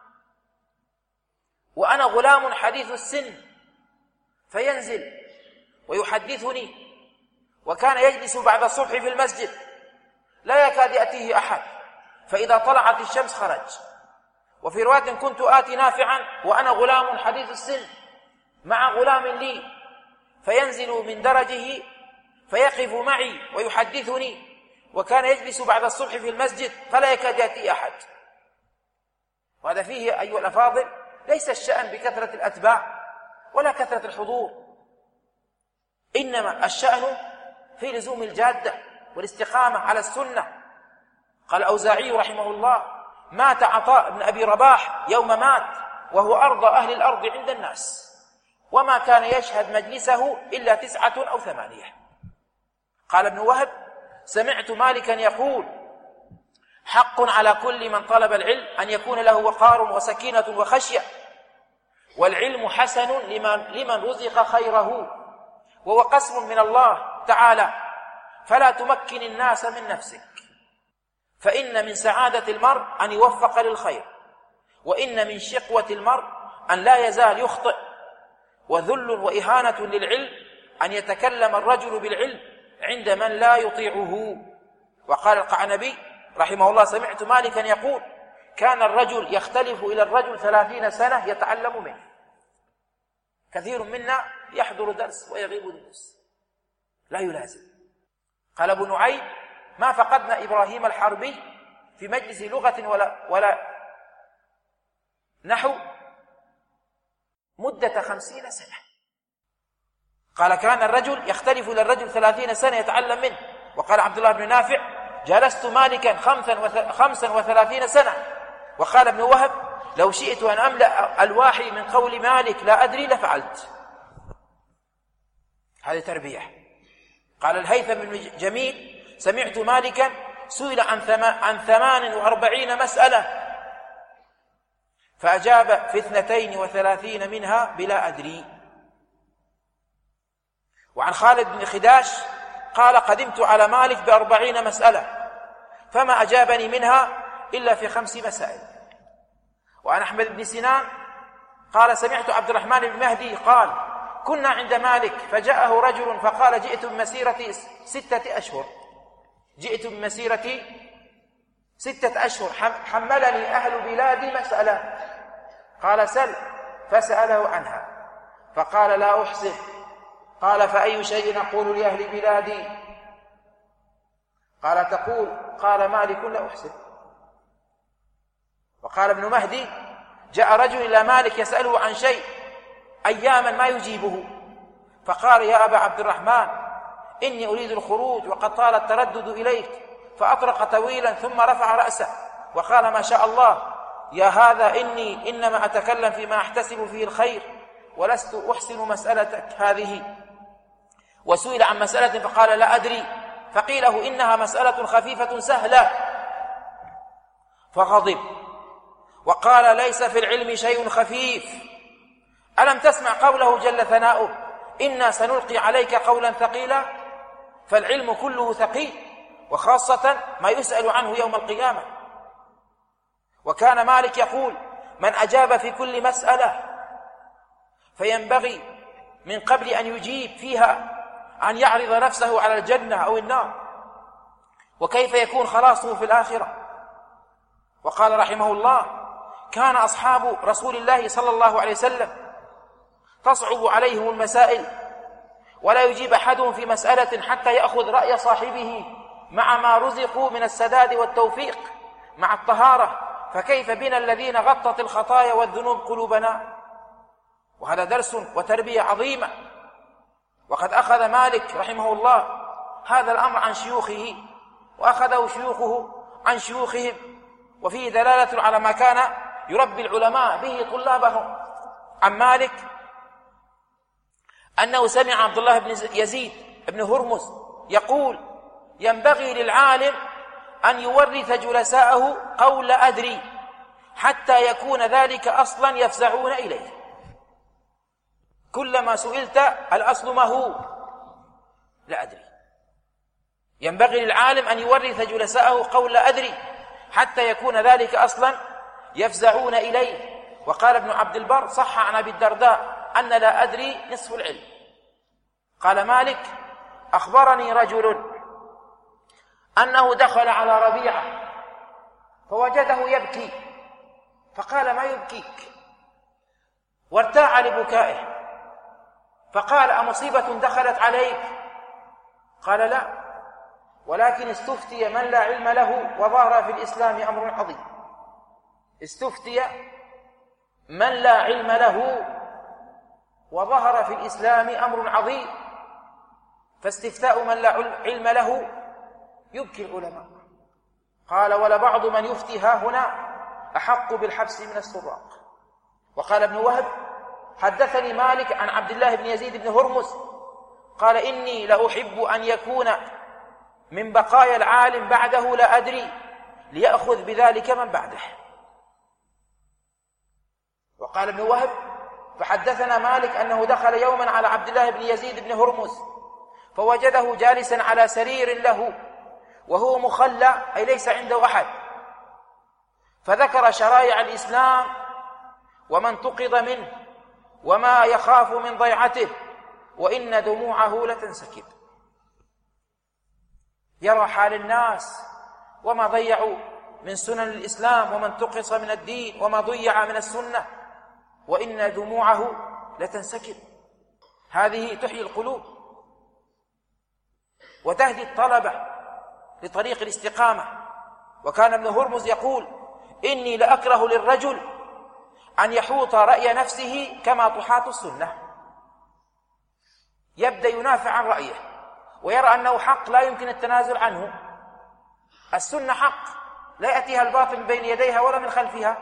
وأنا غلام حديث السن، فينزل ويحدثني، وكان يجلس بعد الصبح في المسجد لا يكاد يأتيه أحد، فإذا طلعت الشمس خرج. وفي رواية: كنت آتي نافعا وأنا غلام حديث السن مع غلام لي، فينزل من درجه فيقف معي ويحدثني، وكان يجلس بعد الصبح في المسجد فلا يكاد يأتي أحد. وهذا فيه أيها الأفاضل ليس الشأن بكثرة الأتباع ولا كثرة الحضور، إنما الشأن في لزوم الجادة والاستقامة على السنة. قال الأوزاعي رحمه الله: مات عطاء بن أبي رباح يوم مات وهو أرضى أهل الأرض عند الناس، وما كان يشهد مجلسه إلا 9 أو 8. قال ابن وهب: سمعت مالكا يقول: حق على كل من طلب العلم أن يكون له وقار وسكينة وخشية، والعلم حسن لمن رزق خيره، وهو قسم من الله تعالى، فلا تمكن الناس من نفسك، فإن من سعادة المرء أن يوفق للخير، وإن من شقوة المرء أن لا يزال يخطئ، وذل وإهانة للعلم أن يتكلم الرجل بالعلم عند من لا يطيعه. وقال القعنبي رحمه الله: سمعت مالكا يقول: كان الرجل يختلف إلى الرجل 30 سنة يتعلم منه. كثير منا يحضر درس ويغيب دروس لا يلازم. قال ابو نعيم: ما فقدنا إبراهيم الحربي في مجلس لغة ولا نحو مدة 50 سنة. قال: كان الرجل يختلف إلى الرجل 30 سنة يتعلم منه. وقال عبد الله بن نافع: جلست مالكا 35 سنة. وقال ابن وهب: لو شئت أن أملأ الواحي من قول مالك لا أدري لفعلت. هذه تربية. قال الهيثم بن جميل: سمعت مالكا سئل عن 48 مسألة فأجاب في 32 منها بلا أدري. وعن خالد بن خداش قال قدمت على مالك ب40 مسألة فما أجابني منها إلا في 5 مسائل. وعن أحمد بن سنان قال سمعت عبد الرحمن بن مهدي قال كنا عند مالك فجاءه رجل فقال جئت بمسيرة 6 أشهر، جئت بمسيرة 6 أشهر حملني أهل بلادي مسألة، قال سل، فسأله عنها فقال لا أحسن، قال فأي شيء أقول لأهل بلادي؟ قال تقول، قال مالك لا أحسن. وقال ابن مهدي جاء رجل إلى مالك يسأله عن شيء أياما ما يجيبه، فقال يا أبا عبد الرحمن إني أريد الخروج وقد طال التردد إليك، فأطرق طويلا ثم رفع رأسه وقال ما شاء الله يا هذا إني إنما أتكلم فيما أحتسب فيه الخير ولست أحسن مسألتك هذه. وسئل عن مسألة فقال لا أدري، فقيل له إنها مسألة خفيفة سهلة فغضب وقال ليس في العلم شيء خفيف، ألم تسمع قوله جل ثناؤه إنا سنلقي عليك قولا ثقيلا؟ فالعلم كله ثقيل، وخاصة ما يسأل عنه يوم القيامة. وكان مالك يقول من أجاب في كل مسألة فينبغي من قبل أن يجيب فيها أن يعرض نفسه على الجنة أو النار، وكيف يكون خلاصه في الآخرة. وقال رحمه الله كان أصحاب رسول الله صلى الله عليه وسلم تصعب عليهم المسائل ولا يجيب أحدهم في مسألة حتى يأخذ رأي صاحبه مع ما رزقوا من السداد والتوفيق مع الطهارة، فكيف بنا الذين غطت الخطايا والذنوب قلوبنا؟ وهذا درس وتربية عظيمة. وقد أخذ مالك رحمه الله هذا الأمر عن شيوخه وأخذه شيوخه عن شيوخهم، وفيه دلالة على ما كان يربي العلماء به طلابهم. عن مالك أنه سمع عبد الله بن يزيد بن هرمز يقول ينبغي للعالم أن يورث جلساءه قول أدري حتى يكون ذلك أصلا يفزعون إليه. كلما سئلت الأصل ما هو؟ لا أدري. ينبغي للعالم أن يورث جلساءه قول أدري حتى يكون ذلك أصلا يفزعون إليه. وقال ابن عبد البر صح عن أبي الدرداء أن لا أدري نصف العلم. قال مالك أخبرني رجل أنه دخل على ربيعة فوجده يبكي، فقال ما يبكيك؟ وارتاع لبكائه، فقال أمصيبة دخلت عليك؟ قال لا، ولكن استفتي من لا علم له وظهر في الإسلام أمر عظيم. استفتي من لا علم له وظهر في الإسلام أمر عظيم، فاستفتاء من لا علم له يبكي العلماء. قال ولبعض من يفتي ها هنا أحق بالحبس من السراق. وقال ابن وهب حدثني مالك عن عبد الله بن يزيد بن هرمز قال إني لأحب أن يكون من بقايا العالم بعده لا أدري ليأخذ بذلك من بعده. وقال ابن وهب فحدثنا مالك أنه دخل يوما على عبد الله بن يزيد بن هرمز فوجده جالسا على سرير له وهو مخلى أي ليس عنده أحد، فذكر شرائع الإسلام وما انتقض منه وما يخاف من ضيعته وإن دموعه لتنسكب. يرى حال الناس وما ضيعوا من سنن الإسلام وما انتقص من الدين وما ضيع من السنة وإن دموعه لتنسكب. هذه تحيي القلوب وتهدي الطلبة لطريق الاستقامة. وكان ابن هرمز يقول إني لأكره للرجل أن يحوط رأي نفسه كما تحاط السنة. يبدأ ينافع عن رأيه ويرى أنه حق لا يمكن التنازل عنه. السنة حق لا يأتيها الباطل من بين يديها ولا من خلفها،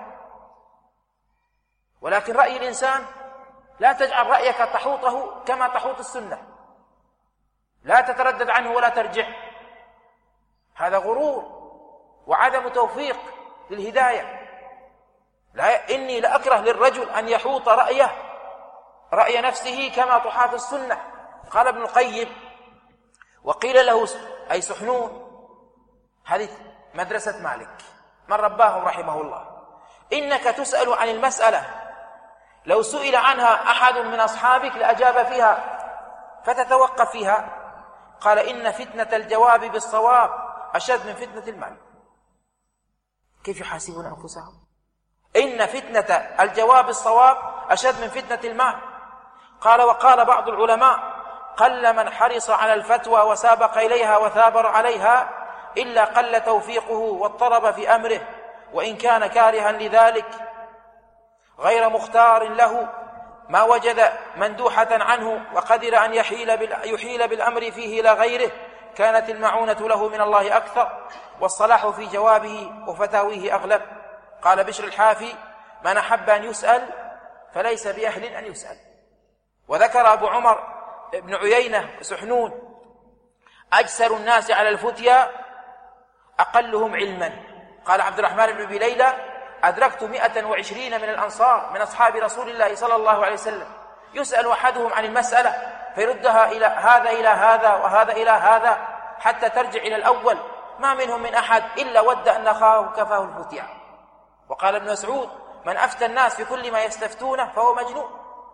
ولكن رأي الإنسان لا تجعل رأيك تحوطه كما تحوط السنة، لا تتردد عنه ولا ترجع. هذا غرور وعدم توفيق للهداية. لا إني لأكره للرجل أن يحوط رأي نفسه كما تحاط السنة. قال ابن القيم وقيل له أي سحنون، هذه مدرسة مالك من رباه رحمه الله، إنك تسأل عن المسألة لو سئل عنها أحد من أصحابك لأجاب فيها فتتوقف فيها. قال إن فتنة الجواب بالصواب أشد من فتنة المال. كيف يحاسبون أنفسهم؟ إن فتنة الجواب بالصواب أشد من فتنة المال. قال وقال بعض العلماء قل من حرص على الفتوى وسابق إليها وثابر عليها إلا قل توفيقه واضطرب في أمره، وإن كان كارها لذلك غير مختار له ما وجد مندوحة عنه وقدر أن يحيل بالأمر فيه إلى غيره كانت المعونة له من الله أكثر والصلاح في جوابه وفتاويه أغلب. قال بشر الحافي من أحب أن يسأل فليس بأهل أن يسأل. وذكر أبو عمر بن عيينة سحنون أجسر الناس على الفتيا أقلهم علما. قال عبد الرحمن بن أبي ليلى أدركت 120 من الأنصار من أصحاب رسول الله صلى الله عليه وسلم يسأل أحدهم عن المسألة فيردها إلى هذا وهذا إلى هذا حتى ترجع إلى الأول، ما منهم من أحد إلا ود أن أخاه كفاه الفتيا. وقال ابن مسعود من أفتى الناس في كل ما يستفتونه فهو مجنون.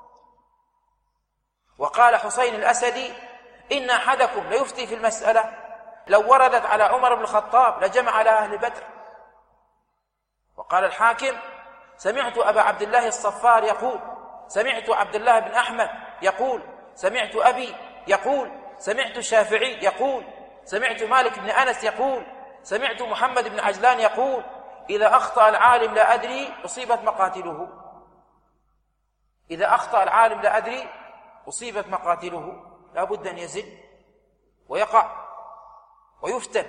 وقال حسين الأسدي إن أحدكم ليفتي في المسألة لو وردت على عمر بن الخطاب لجمع على أهل بدر. وقال الحاكم سمعت أبا عبد الله الصفار يقول سمعت عبد الله بن أحمد يقول سمعت أبي يقول سمعت الشافعي يقول سمعت مالك بن أنس يقول سمعت محمد بن عجلان يقول إذا أخطأ العالم لا أدري أصيبت مقاتله. إذا أخطأ العالم لا أدري أصيبت مقاتله، لا بد أن يزل ويقع ويفتن.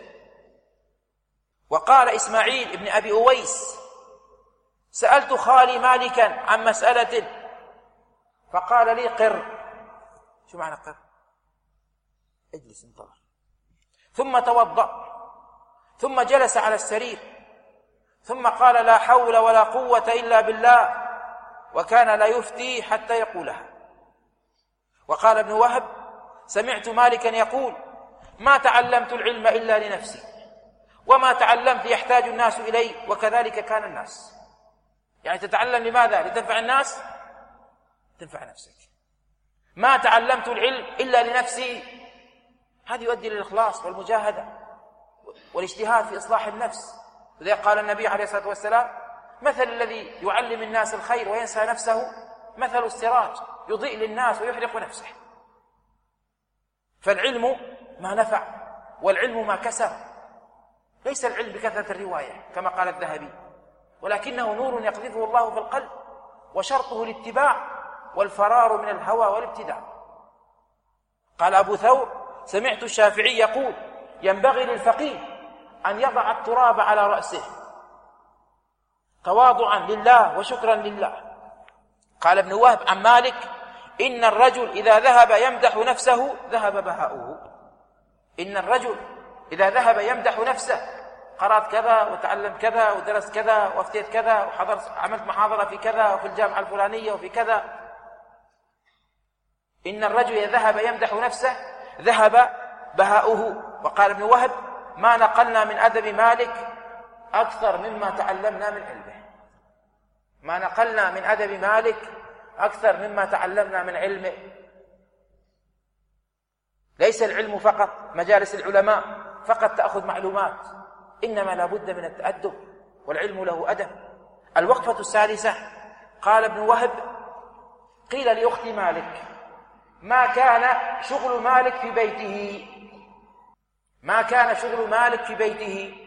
وقال إسماعيل بن أبي أويس سألت خالي مالكا عن مسألة فقال لي قر. شو معنى قر؟ اجلس انتظر. ثم توضأ ثم جلس على السرير ثم قال لا حول ولا قوة إلا بالله، وكان لا يفتي حتى يقولها. وقال ابن وهب سمعت مالكا يقول ما تعلمت العلم إلا لنفسي وما تعلمت يحتاج الناس إليه وكذلك كان الناس. يعني تتعلم لماذا؟ لتنفع الناس؟ تنفع نفسك. ما تعلمت العلم إلا لنفسي، هذا يؤدي للإخلاص والمجاهدة والاجتهاد في إصلاح النفس. لذلك قال النبي عليه الصلاة والسلام مثل الذي يعلم الناس الخير وينسى نفسه مثل السراج يضيء للناس ويحرق نفسه. فالعلم ما نفع والعلم ما كسر. ليس العلم بكثرة الرواية كما قال الذهبي، ولكنه نور يقذفه الله في القلب وشرطه الاتباع والفرار من الهوى والابتداع. قال أبو ثور سمعت الشافعي يقول ينبغي للفقيه أن يضع التراب على رأسه تواضعا لله وشكرا لله. قال ابن وهب عن مالك إن الرجل إذا ذهب يمدح نفسه ذهب بهاؤه. إن الرجل إذا ذهب يمدح نفسه قرأت كذا وتعلم كذا ودرست كذا وافتيت كذا وعملت محاضرة في كذا وفي الجامعة الفلانية وفي كذا. إن الرجل إذا ذهب يمدح نفسه ذهب بهاؤه. وقال ابن وهب ما نقلنا من أدب مالك أكثر مما تعلمنا من علمه. ما نقلنا من أدب مالك أكثر مما تعلمنا من علمه. ليس العلم فقط مجالس العلماء فقط تأخذ معلومات، إنما لا بد من التأدب، والعلم له أدب. الوقفة السادسة قال ابن وهب قيل لأخت مالك ما كان شغل مالك في بيته. ما كان شغل مالك في بيته؟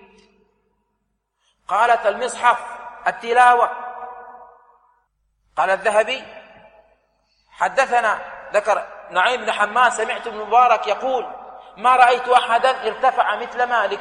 قالت المصحف التلاوة. قال الذهبي حدثنا ذكر نعيم بن حماد سمعت ابن مبارك يقول ما رأيت أحدا ارتفع مثل مالك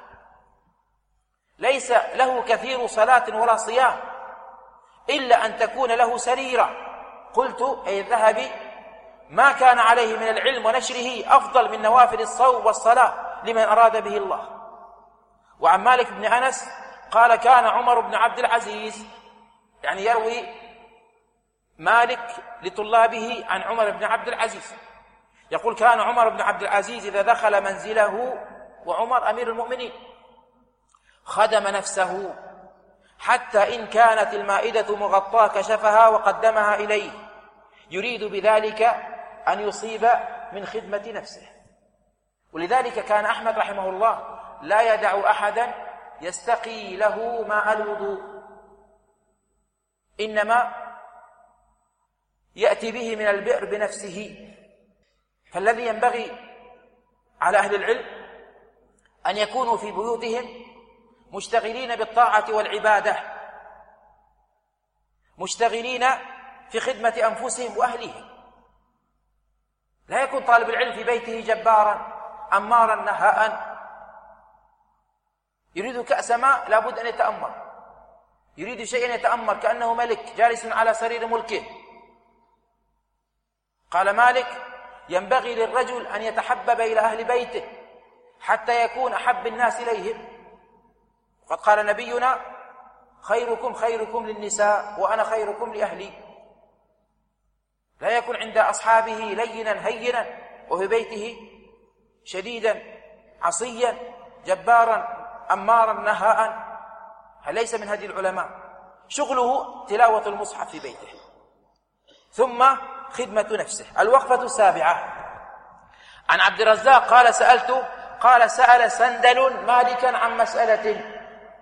ليس له كثير صلاة ولا صيام إلا أن تكون له سريرة. قلت أي الذهبي ما كان عليه من العلم ونشره أفضل من نوافل الصوم والصلاة لمن أراد به الله. وعن مالك بن أنس قال كان عمر بن عبد العزيز، يعني يروي مالك لطلابه عن عمر بن عبد العزيز، يقول كان عمر بن عبد العزيز إذا دخل منزله، وعمر أمير المؤمنين، خدم نفسه حتى إن كانت المائدة مغطاة كشفها وقدمها إليه، يريد بذلك أن يصيب من خدمة نفسه. ولذلك كان أحمد رحمه الله لا يدع أحدا يستقي له ماء الوضوء، إنما يأتي به من البئر بنفسه. فالذي ينبغي على أهل العلم أن يكونوا في بيوتهم مشتغلين بالطاعة والعبادة، مشتغلين في خدمة أنفسهم وأهليهم. لا يكون طالب العلم في بيته جبارا أمارا نهاء، يريد كأس ماء لابد أن يتأمر، يريد شيئا يتأمر كأنه ملك جالس على سرير ملكه. قال مالك: ينبغي للرجل أن يتحبب إلى أهل بيته حتى يكون أحب الناس إليهم. وقد قال نبينا: خيركم خيركم للنساء وأنا خيركم لأهلي. لا يكون عند أصحابه لينا هينا وفي بيته شديدا عصيا جبارا أمارا نهاء. هل ليس من هدي العلماء؟ شغله تلاوة المصحف في بيته، ثم خدمة نفسه. الوقفة السابعة عن عبد الرزاق قال سأل سندل مالكا عن مسألة،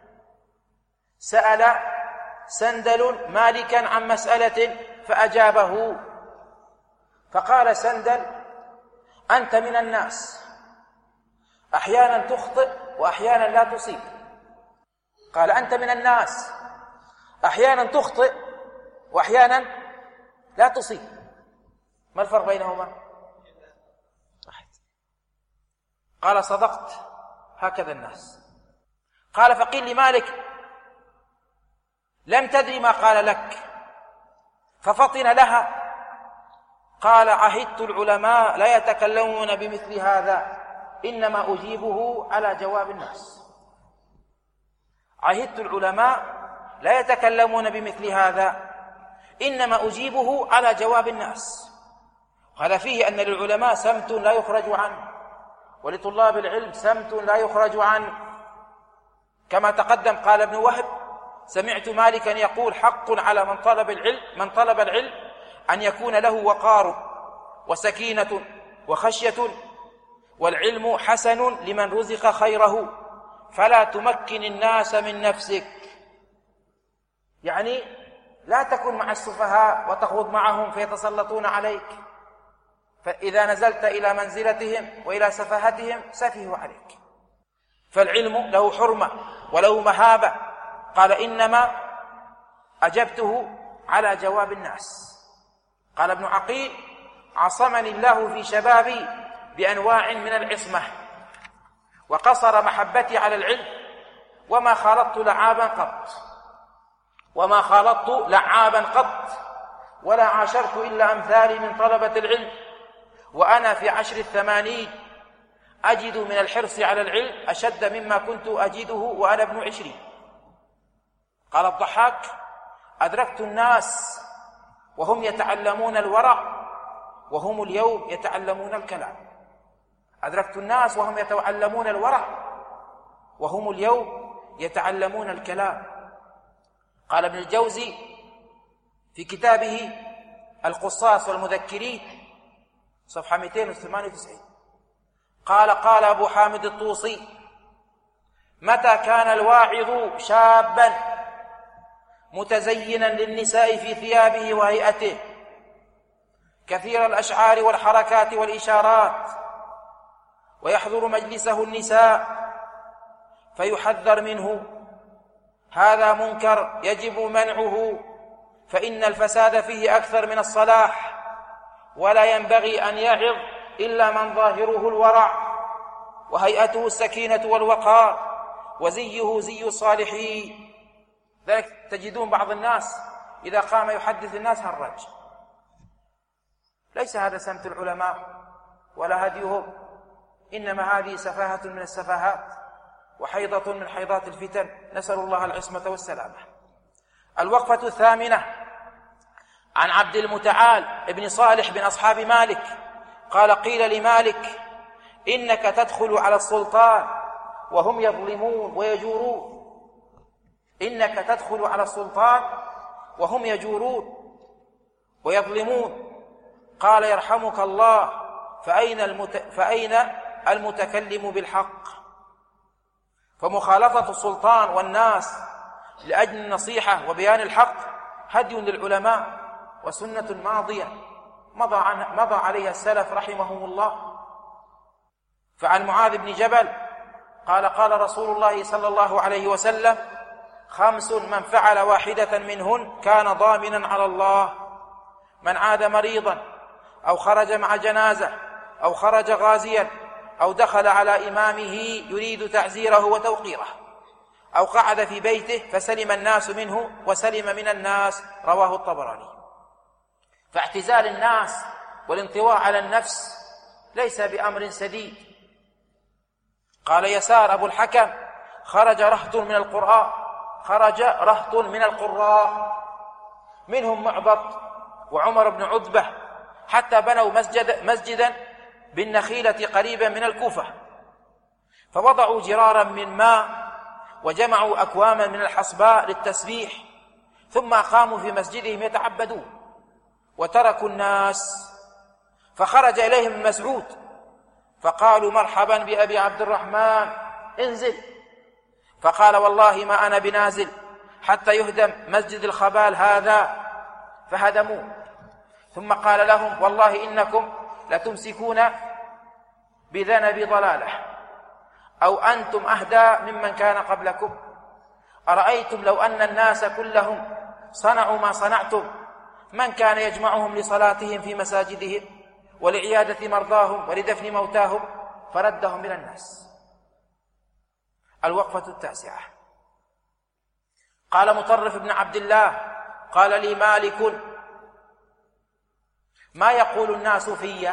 سأل سندل مالكا عن مسألة فأجابه، فقال سندل: أنت من الناس، أحيانا تخطئ وأحيانا لا تصيب. قال: أنت من الناس، أحيانا تخطئ وأحيانا لا تصيب. ما الفرق بينهما؟ واحد. قال: صدقت، هكذا الناس. قال: فقيل لمالك: لم تدري ما قال لك؟ ففطن لها. قال: عهدت العلماء لا يتكلمون بمثل هذا، إنما أجيبه على جواب الناس. عهدت العلماء لا يتكلمون بمثل هذا، إنما أجيبه على جواب الناس. هذا فيه أن للعلماء سمت لا يخرج عنه، ولطلاب العلم سمت لا يخرج عنه. كما تقدم قال ابن وهب: سمعت مالكا يقول: حق على من طلب العلم أن يكون له وقار وسكينة وخشية، والعلم حسن لمن رزق خيره، فلا تمكن الناس من نفسك. يعني لا تكن مع السفهاء وتخوض معهم فيتسلطون عليك، فإذا نزلت إلى منزلتهم وإلى سفاهتهم سفهوا عليك. فالعلم له حرمة وله مهابة. قال: إنما أجبته على جواب الناس. قال ابن عقيل: عصمني الله في شبابي بأنواع من العصمة، وقصر محبتي على العلم، وما خالطت لعابا قط، ولا عاشرت إلا أمثالي من طلبة العلم، وأنا في 10 80 أجد من الحرص على العلم أشد مما كنت أجده وأنا ابن 20. قال الضحاك: أدركت الناس وهم يتعلمون الورع، وهم اليوم يتعلمون الكلام. أدركت الناس وهم يتعلمون الورع، وهم اليوم يتعلمون الكلام. قال ابن الجوزي في كتابه القصاص والمذكرين صفحة 298: قال أبو حامد الطوسي: متى كان الواعظ شابا متزينا للنساء في ثيابه وهيئته، كثير الأشعار والحركات والإشارات، ويحضر مجلسه النساء فيحذر منه، هذا منكر يجب منعه، فإن الفساد فيه أكثر من الصلاح، ولا ينبغي أن يعظ إلا من ظاهره الورع، وهيئته السكينة والوقار، وزيه زي الصالحين. ذلك تجدون بعض الناس إذا قام يحدث الناس هرج. ليس هذا سمت العلماء ولا هديهم، إنما هذه سفاهة من السفاهات وحيضة من حيضات الفتن، نسأل الله العصمة والسلامة. الوقفة الثامنة عن عبد المتعال ابن صالح بن أصحاب مالك قال: قيل لمالك: إنك تدخل على السلطان وهم يظلمون ويجورون. إنك تدخل على السلطان وهم يجورون ويظلمون. قال: يرحمك الله، فأين المتكلم بالحق؟ فمخالطة السلطان والناس لأجل النصيحة وبيان الحق هدي للعلماء وسنة ماضية مضى عليها السلف رحمهم الله. فعن معاذ بن جبل قال: قال رسول الله صلى الله عليه وسلم: 5 من فعل واحدة منهن كان ضامنا على الله: من عاد مريضا، أو خرج مع جنازة، أو خرج غازيا، أو دخل على إمامه يريد تعزيره وتوقيره، أو قعد في بيته فسلم الناس منه وسلم من الناس. رواه الطبراني. فاعتزال الناس والانطواء على النفس ليس بأمر سديد. قال يسار أبو الحكم: خرج رهط من القراء منهم معبط وعمر بن عتبة، حتى بنوا مسجدا بالنخيلة قريبا من الكوفة، فوضعوا جرارا من ماء وجمعوا أكواما من الحصباء للتسبيح، ثم قاموا في مسجدهم يتعبدون وتركوا الناس. فخرج إليهم ابن مسعود فقالوا: مرحبا بأبي عبد الرحمن، انزل. فقال: والله ما أنا بنازل حتى يهدم مسجد الخبال هذا. فهدموه. ثم قال لهم: والله إنكم لتمسكون بذنب ضلاله، أو أنتم أهدى ممن كان قبلكم. أرأيتم لو أن الناس كلهم صنعوا ما صنعتم، من كان يجمعهم لصلاتهم في مساجدهم ولعيادة مرضاهم ولدفن موتاهم فردهم إلى الناس. الوقفة 9. قال مطرف بن عبد الله: قال لي مالك: ما يقول الناس في؟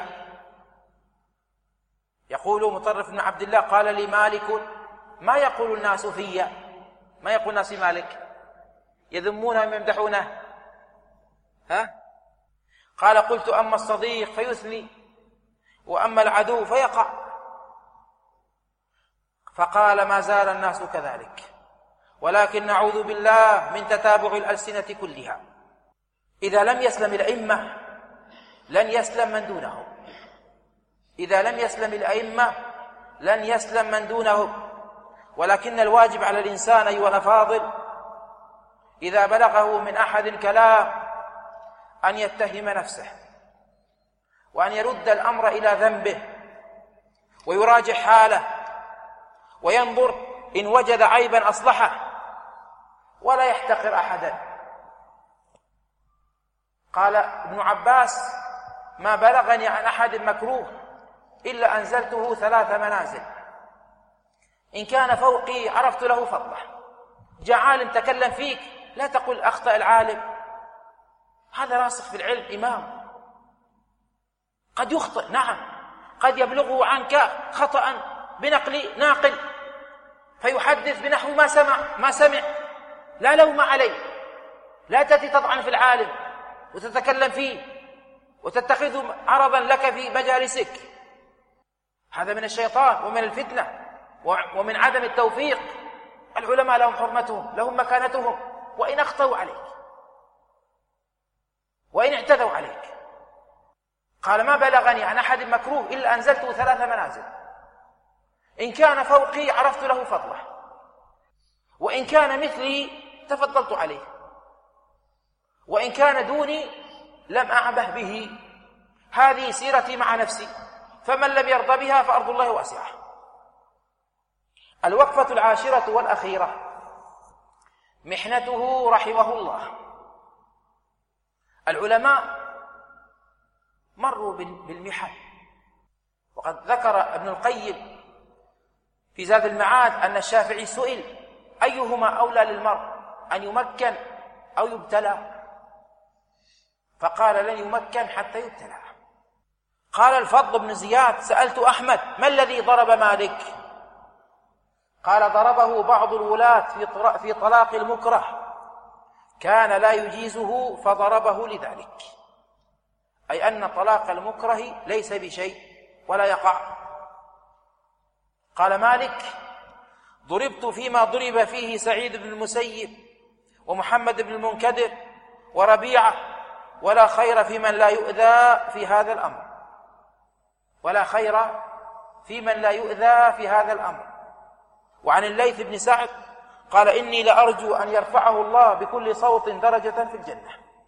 يقول مطرف بن عبد الله: قال لي مالك: ما يقول الناس في؟ ما يقول الناس مالك؟ يذمونه ويمدحونه؟ قال: قلت: أما الصديق فيثني، وأما العدو فيقع. فقال: ما زال الناس كذلك، ولكن نعوذ بالله من تتابع الألسنة كلها. إذا لم يسلم الأئمة لن يسلم من دونهم. إذا لم يسلم الأئمة لن يسلم من دونهم. ولكن الواجب على الإنسان أيها الأفاضل إذا بلغه من أحد كلام أن يتهم نفسه، وأن يرد الأمر إلى ذنبه، ويراجع حاله، وينظر إن وجد عيبا أصلحه، ولا يحتقر أحدا. قال ابن عباس: ما بلغني عن أحد مكروه إلا أنزلته 3 منازل، إن كان فوقي عرفت له فضله. جاء عالم تكلم فيك لا تقل أخطأ العالم، هذا راسخ في العلم، إمام. قد يخطئ، نعم، قد يبلغه عنك خطأ بنقل ناقل فيحدث بنحو ما سمع، لا لوم عليه. لا تأتي تطعن في العالم وتتكلم فيه وتتخذه عرضا لك في مجالسك، هذا من الشيطان ومن الفتنة ومن عدم التوفيق. العلماء لهم حرمتهم، لهم مكانتهم، وإن أخطأوا عليك وإن اعتدوا عليك. قال: ما بلغني عن أحد مكروه إلا أنزلته 3 منازل، إن كان فوقي عرفت له فضله، وإن كان مثلي تفضلت عليه، وإن كان دوني لم أعبه به. هذه سيرتي مع نفسي، فمن لم يرضى بها فأرض الله واسعة. الوقفة 10 والأخيرة: محنته رحمه الله. العلماء مروا بالمحن، وقد ذكر ابن القيم في زاد المعاد أن الشافعي سئل: أيهما أولى للمرء، أن يمكن أو يبتلى؟ فقال: لن يمكن حتى يبتلى. قال الفضل بن زياد: سألت أحمد: ما الذي ضرب مالك؟ قال: ضربه بعض الولاة في طلاق المكره، كان لا يجيزه فضربه لذلك. أي أن طلاق المكره ليس بشيء ولا يقع. قال مالك: ضربت فيما ضرب فيه سعيد بن المسيب ومحمد بن المنكدر وربيعة، ولا خير في من لا يؤذى في هذا الأمر. ولا خير في من لا يؤذى في هذا الأمر. وعن الليث بن سعد قال: إني لأرجو أن يرفعه الله بكل صوت درجة في الجنة.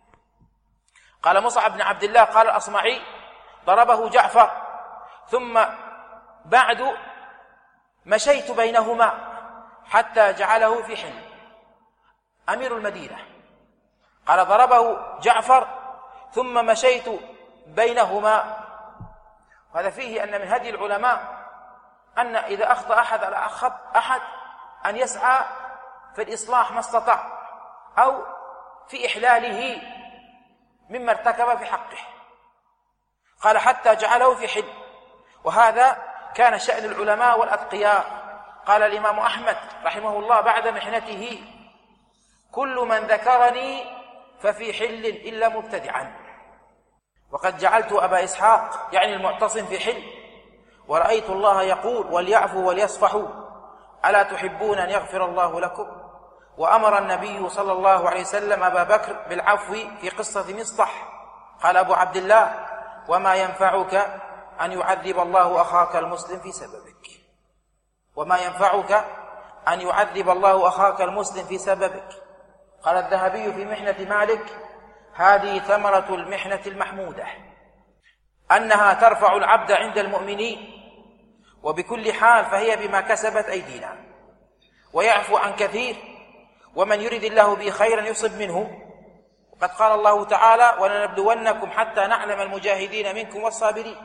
قال مصعب بن عبد الله قال الأصمعي: ضربه جعفر، ثم بعد مشيت بينهما حتى جعله في حلم. أمير المدينة قال: ضربه جعفر ثم مشيت بينهما. وهذا فيه أن من هدي العلماء أن إذا أخطأ أحد على أحد أن يسعى في الإصلاح ما استطاع، أو في إحلاله مما ارتكب في حقه. قال: حتى جعله في حل. وهذا كان شأن العلماء والأتقياء. قال الإمام أحمد رحمه الله بعد محنته: كل من ذكرني ففي حل إلا مبتدعا. وقد جعلت أبا إسحاق يعني المعتصم في حل، ورأيت الله يقول: وليعفوا وليصفحوا ألا تحبون أن يغفر الله لكم؟ وأمر النبي صلى الله عليه وسلم أبا بكر بالعفو في قصة مصطح. قال أبو عبد الله: وما ينفعك أن يعذب الله أخاك المسلم في سببك. وما ينفعك أن يعذب الله أخاك المسلم في سببك. قال الذهبي في محنة مالك: هذه ثمرة المحنة المحمودة، أنها ترفع العبد عند المؤمنين، وبكل حال فهي بما كسبت أيدينا، ويعفو عن كثير، ومن يرد الله به خيرا يصب منه. وقد قال الله تعالى: ولنبلونكم حتى نعلم المجاهدين منكم والصابرين.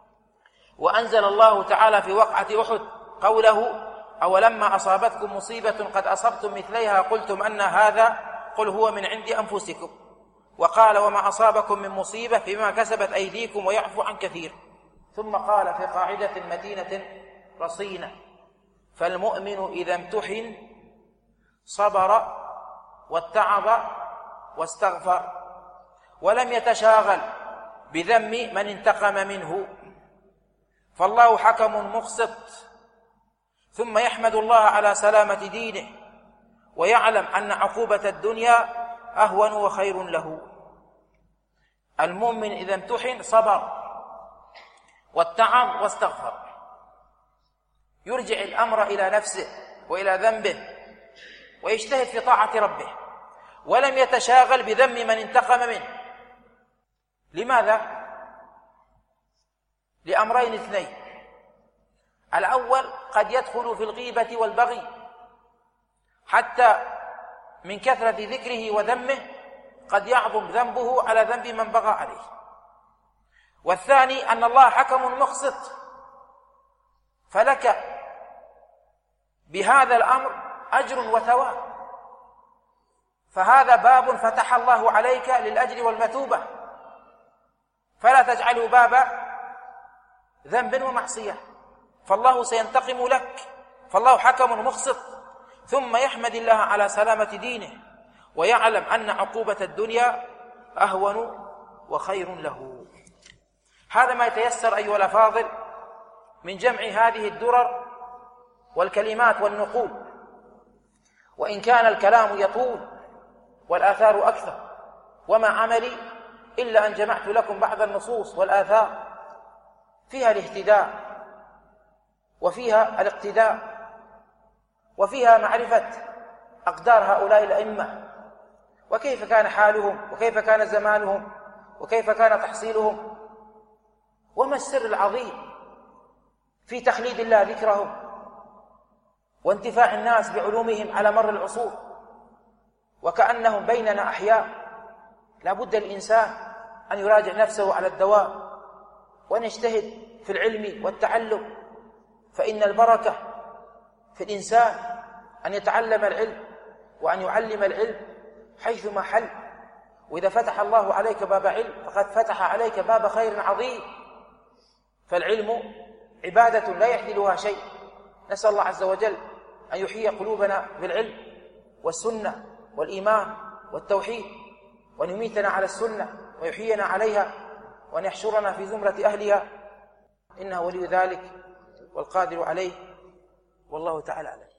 وأنزل الله تعالى في وقعة أحد قوله: أولما أصابتكم مصيبة قد أصبتم مثليها قلتم أن هذا قل هو من عند أنفسكم. وقال: وما أصابكم من مصيبة فيما كسبت أيديكم ويعفو عن كثير. ثم قال في قاعدة متينة رصينة: فالمؤمن إذا امتحن صبر واتعظ واستغفر، ولم يتشاغل بذم من انتقم منه، فالله حكم مقسط. ثم يحمد الله على سلامة دينه، ويعلم أن عقوبة الدنيا أهون وخير له. المؤمن إذا امتحن صبر واتعظ واستغفر، يرجع الأمر إلى نفسه وإلى ذنبه ويجتهد في طاعة ربه، ولم يتشاغل بذم من انتقم منه. لماذا؟ لأمرين اثنين: الأول قد يدخل في الغيبة والبغي حتى من كثرة ذكره وذمه قد يعظم ذنبه على ذنب من بغى عليه. والثاني أن الله حكم مقسط، فلك بهذا الأمر أجر وثواب، فهذا باب فتح الله عليك للأجر والمثوبة، فلا تجعله باب ذنب ومعصية، فالله سينتقم لك، فالله حكم مقسط. ثم يحمد الله على سلامة دينه، ويعلم أن عقوبة الدنيا أهون وخير له. هذا ما يتيسر أيها الأفاضل من جمع هذه الدرر والكلمات والنقول، وإن كان الكلام يطول والآثار أكثر، وما عملي إلا أن جمعت لكم بعض النصوص والآثار فيها الاهتداء وفيها الاقتداء وفيها معرفة أقدار هؤلاء الأئمة، وكيف كان حالهم، وكيف كان زمانهم، وكيف كان تحصيلهم، وما السر العظيم في تخليد الله ذكرهم وانتفاع الناس بعلومهم على مر العصور، وكأنهم بيننا أحياء. لا بد الإنسان أن يراجع نفسه على الدوام، وأن يجتهد في العلم والتعلم، فإن البركة في الإنسان أن يتعلم العلم وأن يعلم العلم حيثما حل. وإذا فتح الله عليك باب علم فقد فتح عليك باب خير عظيم. فالعلم عبادة لا يحدلها شيء. نسأل الله عز وجل أن يحيي قلوبنا بالعلم والسنة والإيمان والتوحيد، وأن يميتنا على السنة ويحيينا عليها، وأن يحشرنا في زمرة أهلها، إنه ولي ذلك والقادر عليه، والله تعالى أعلم.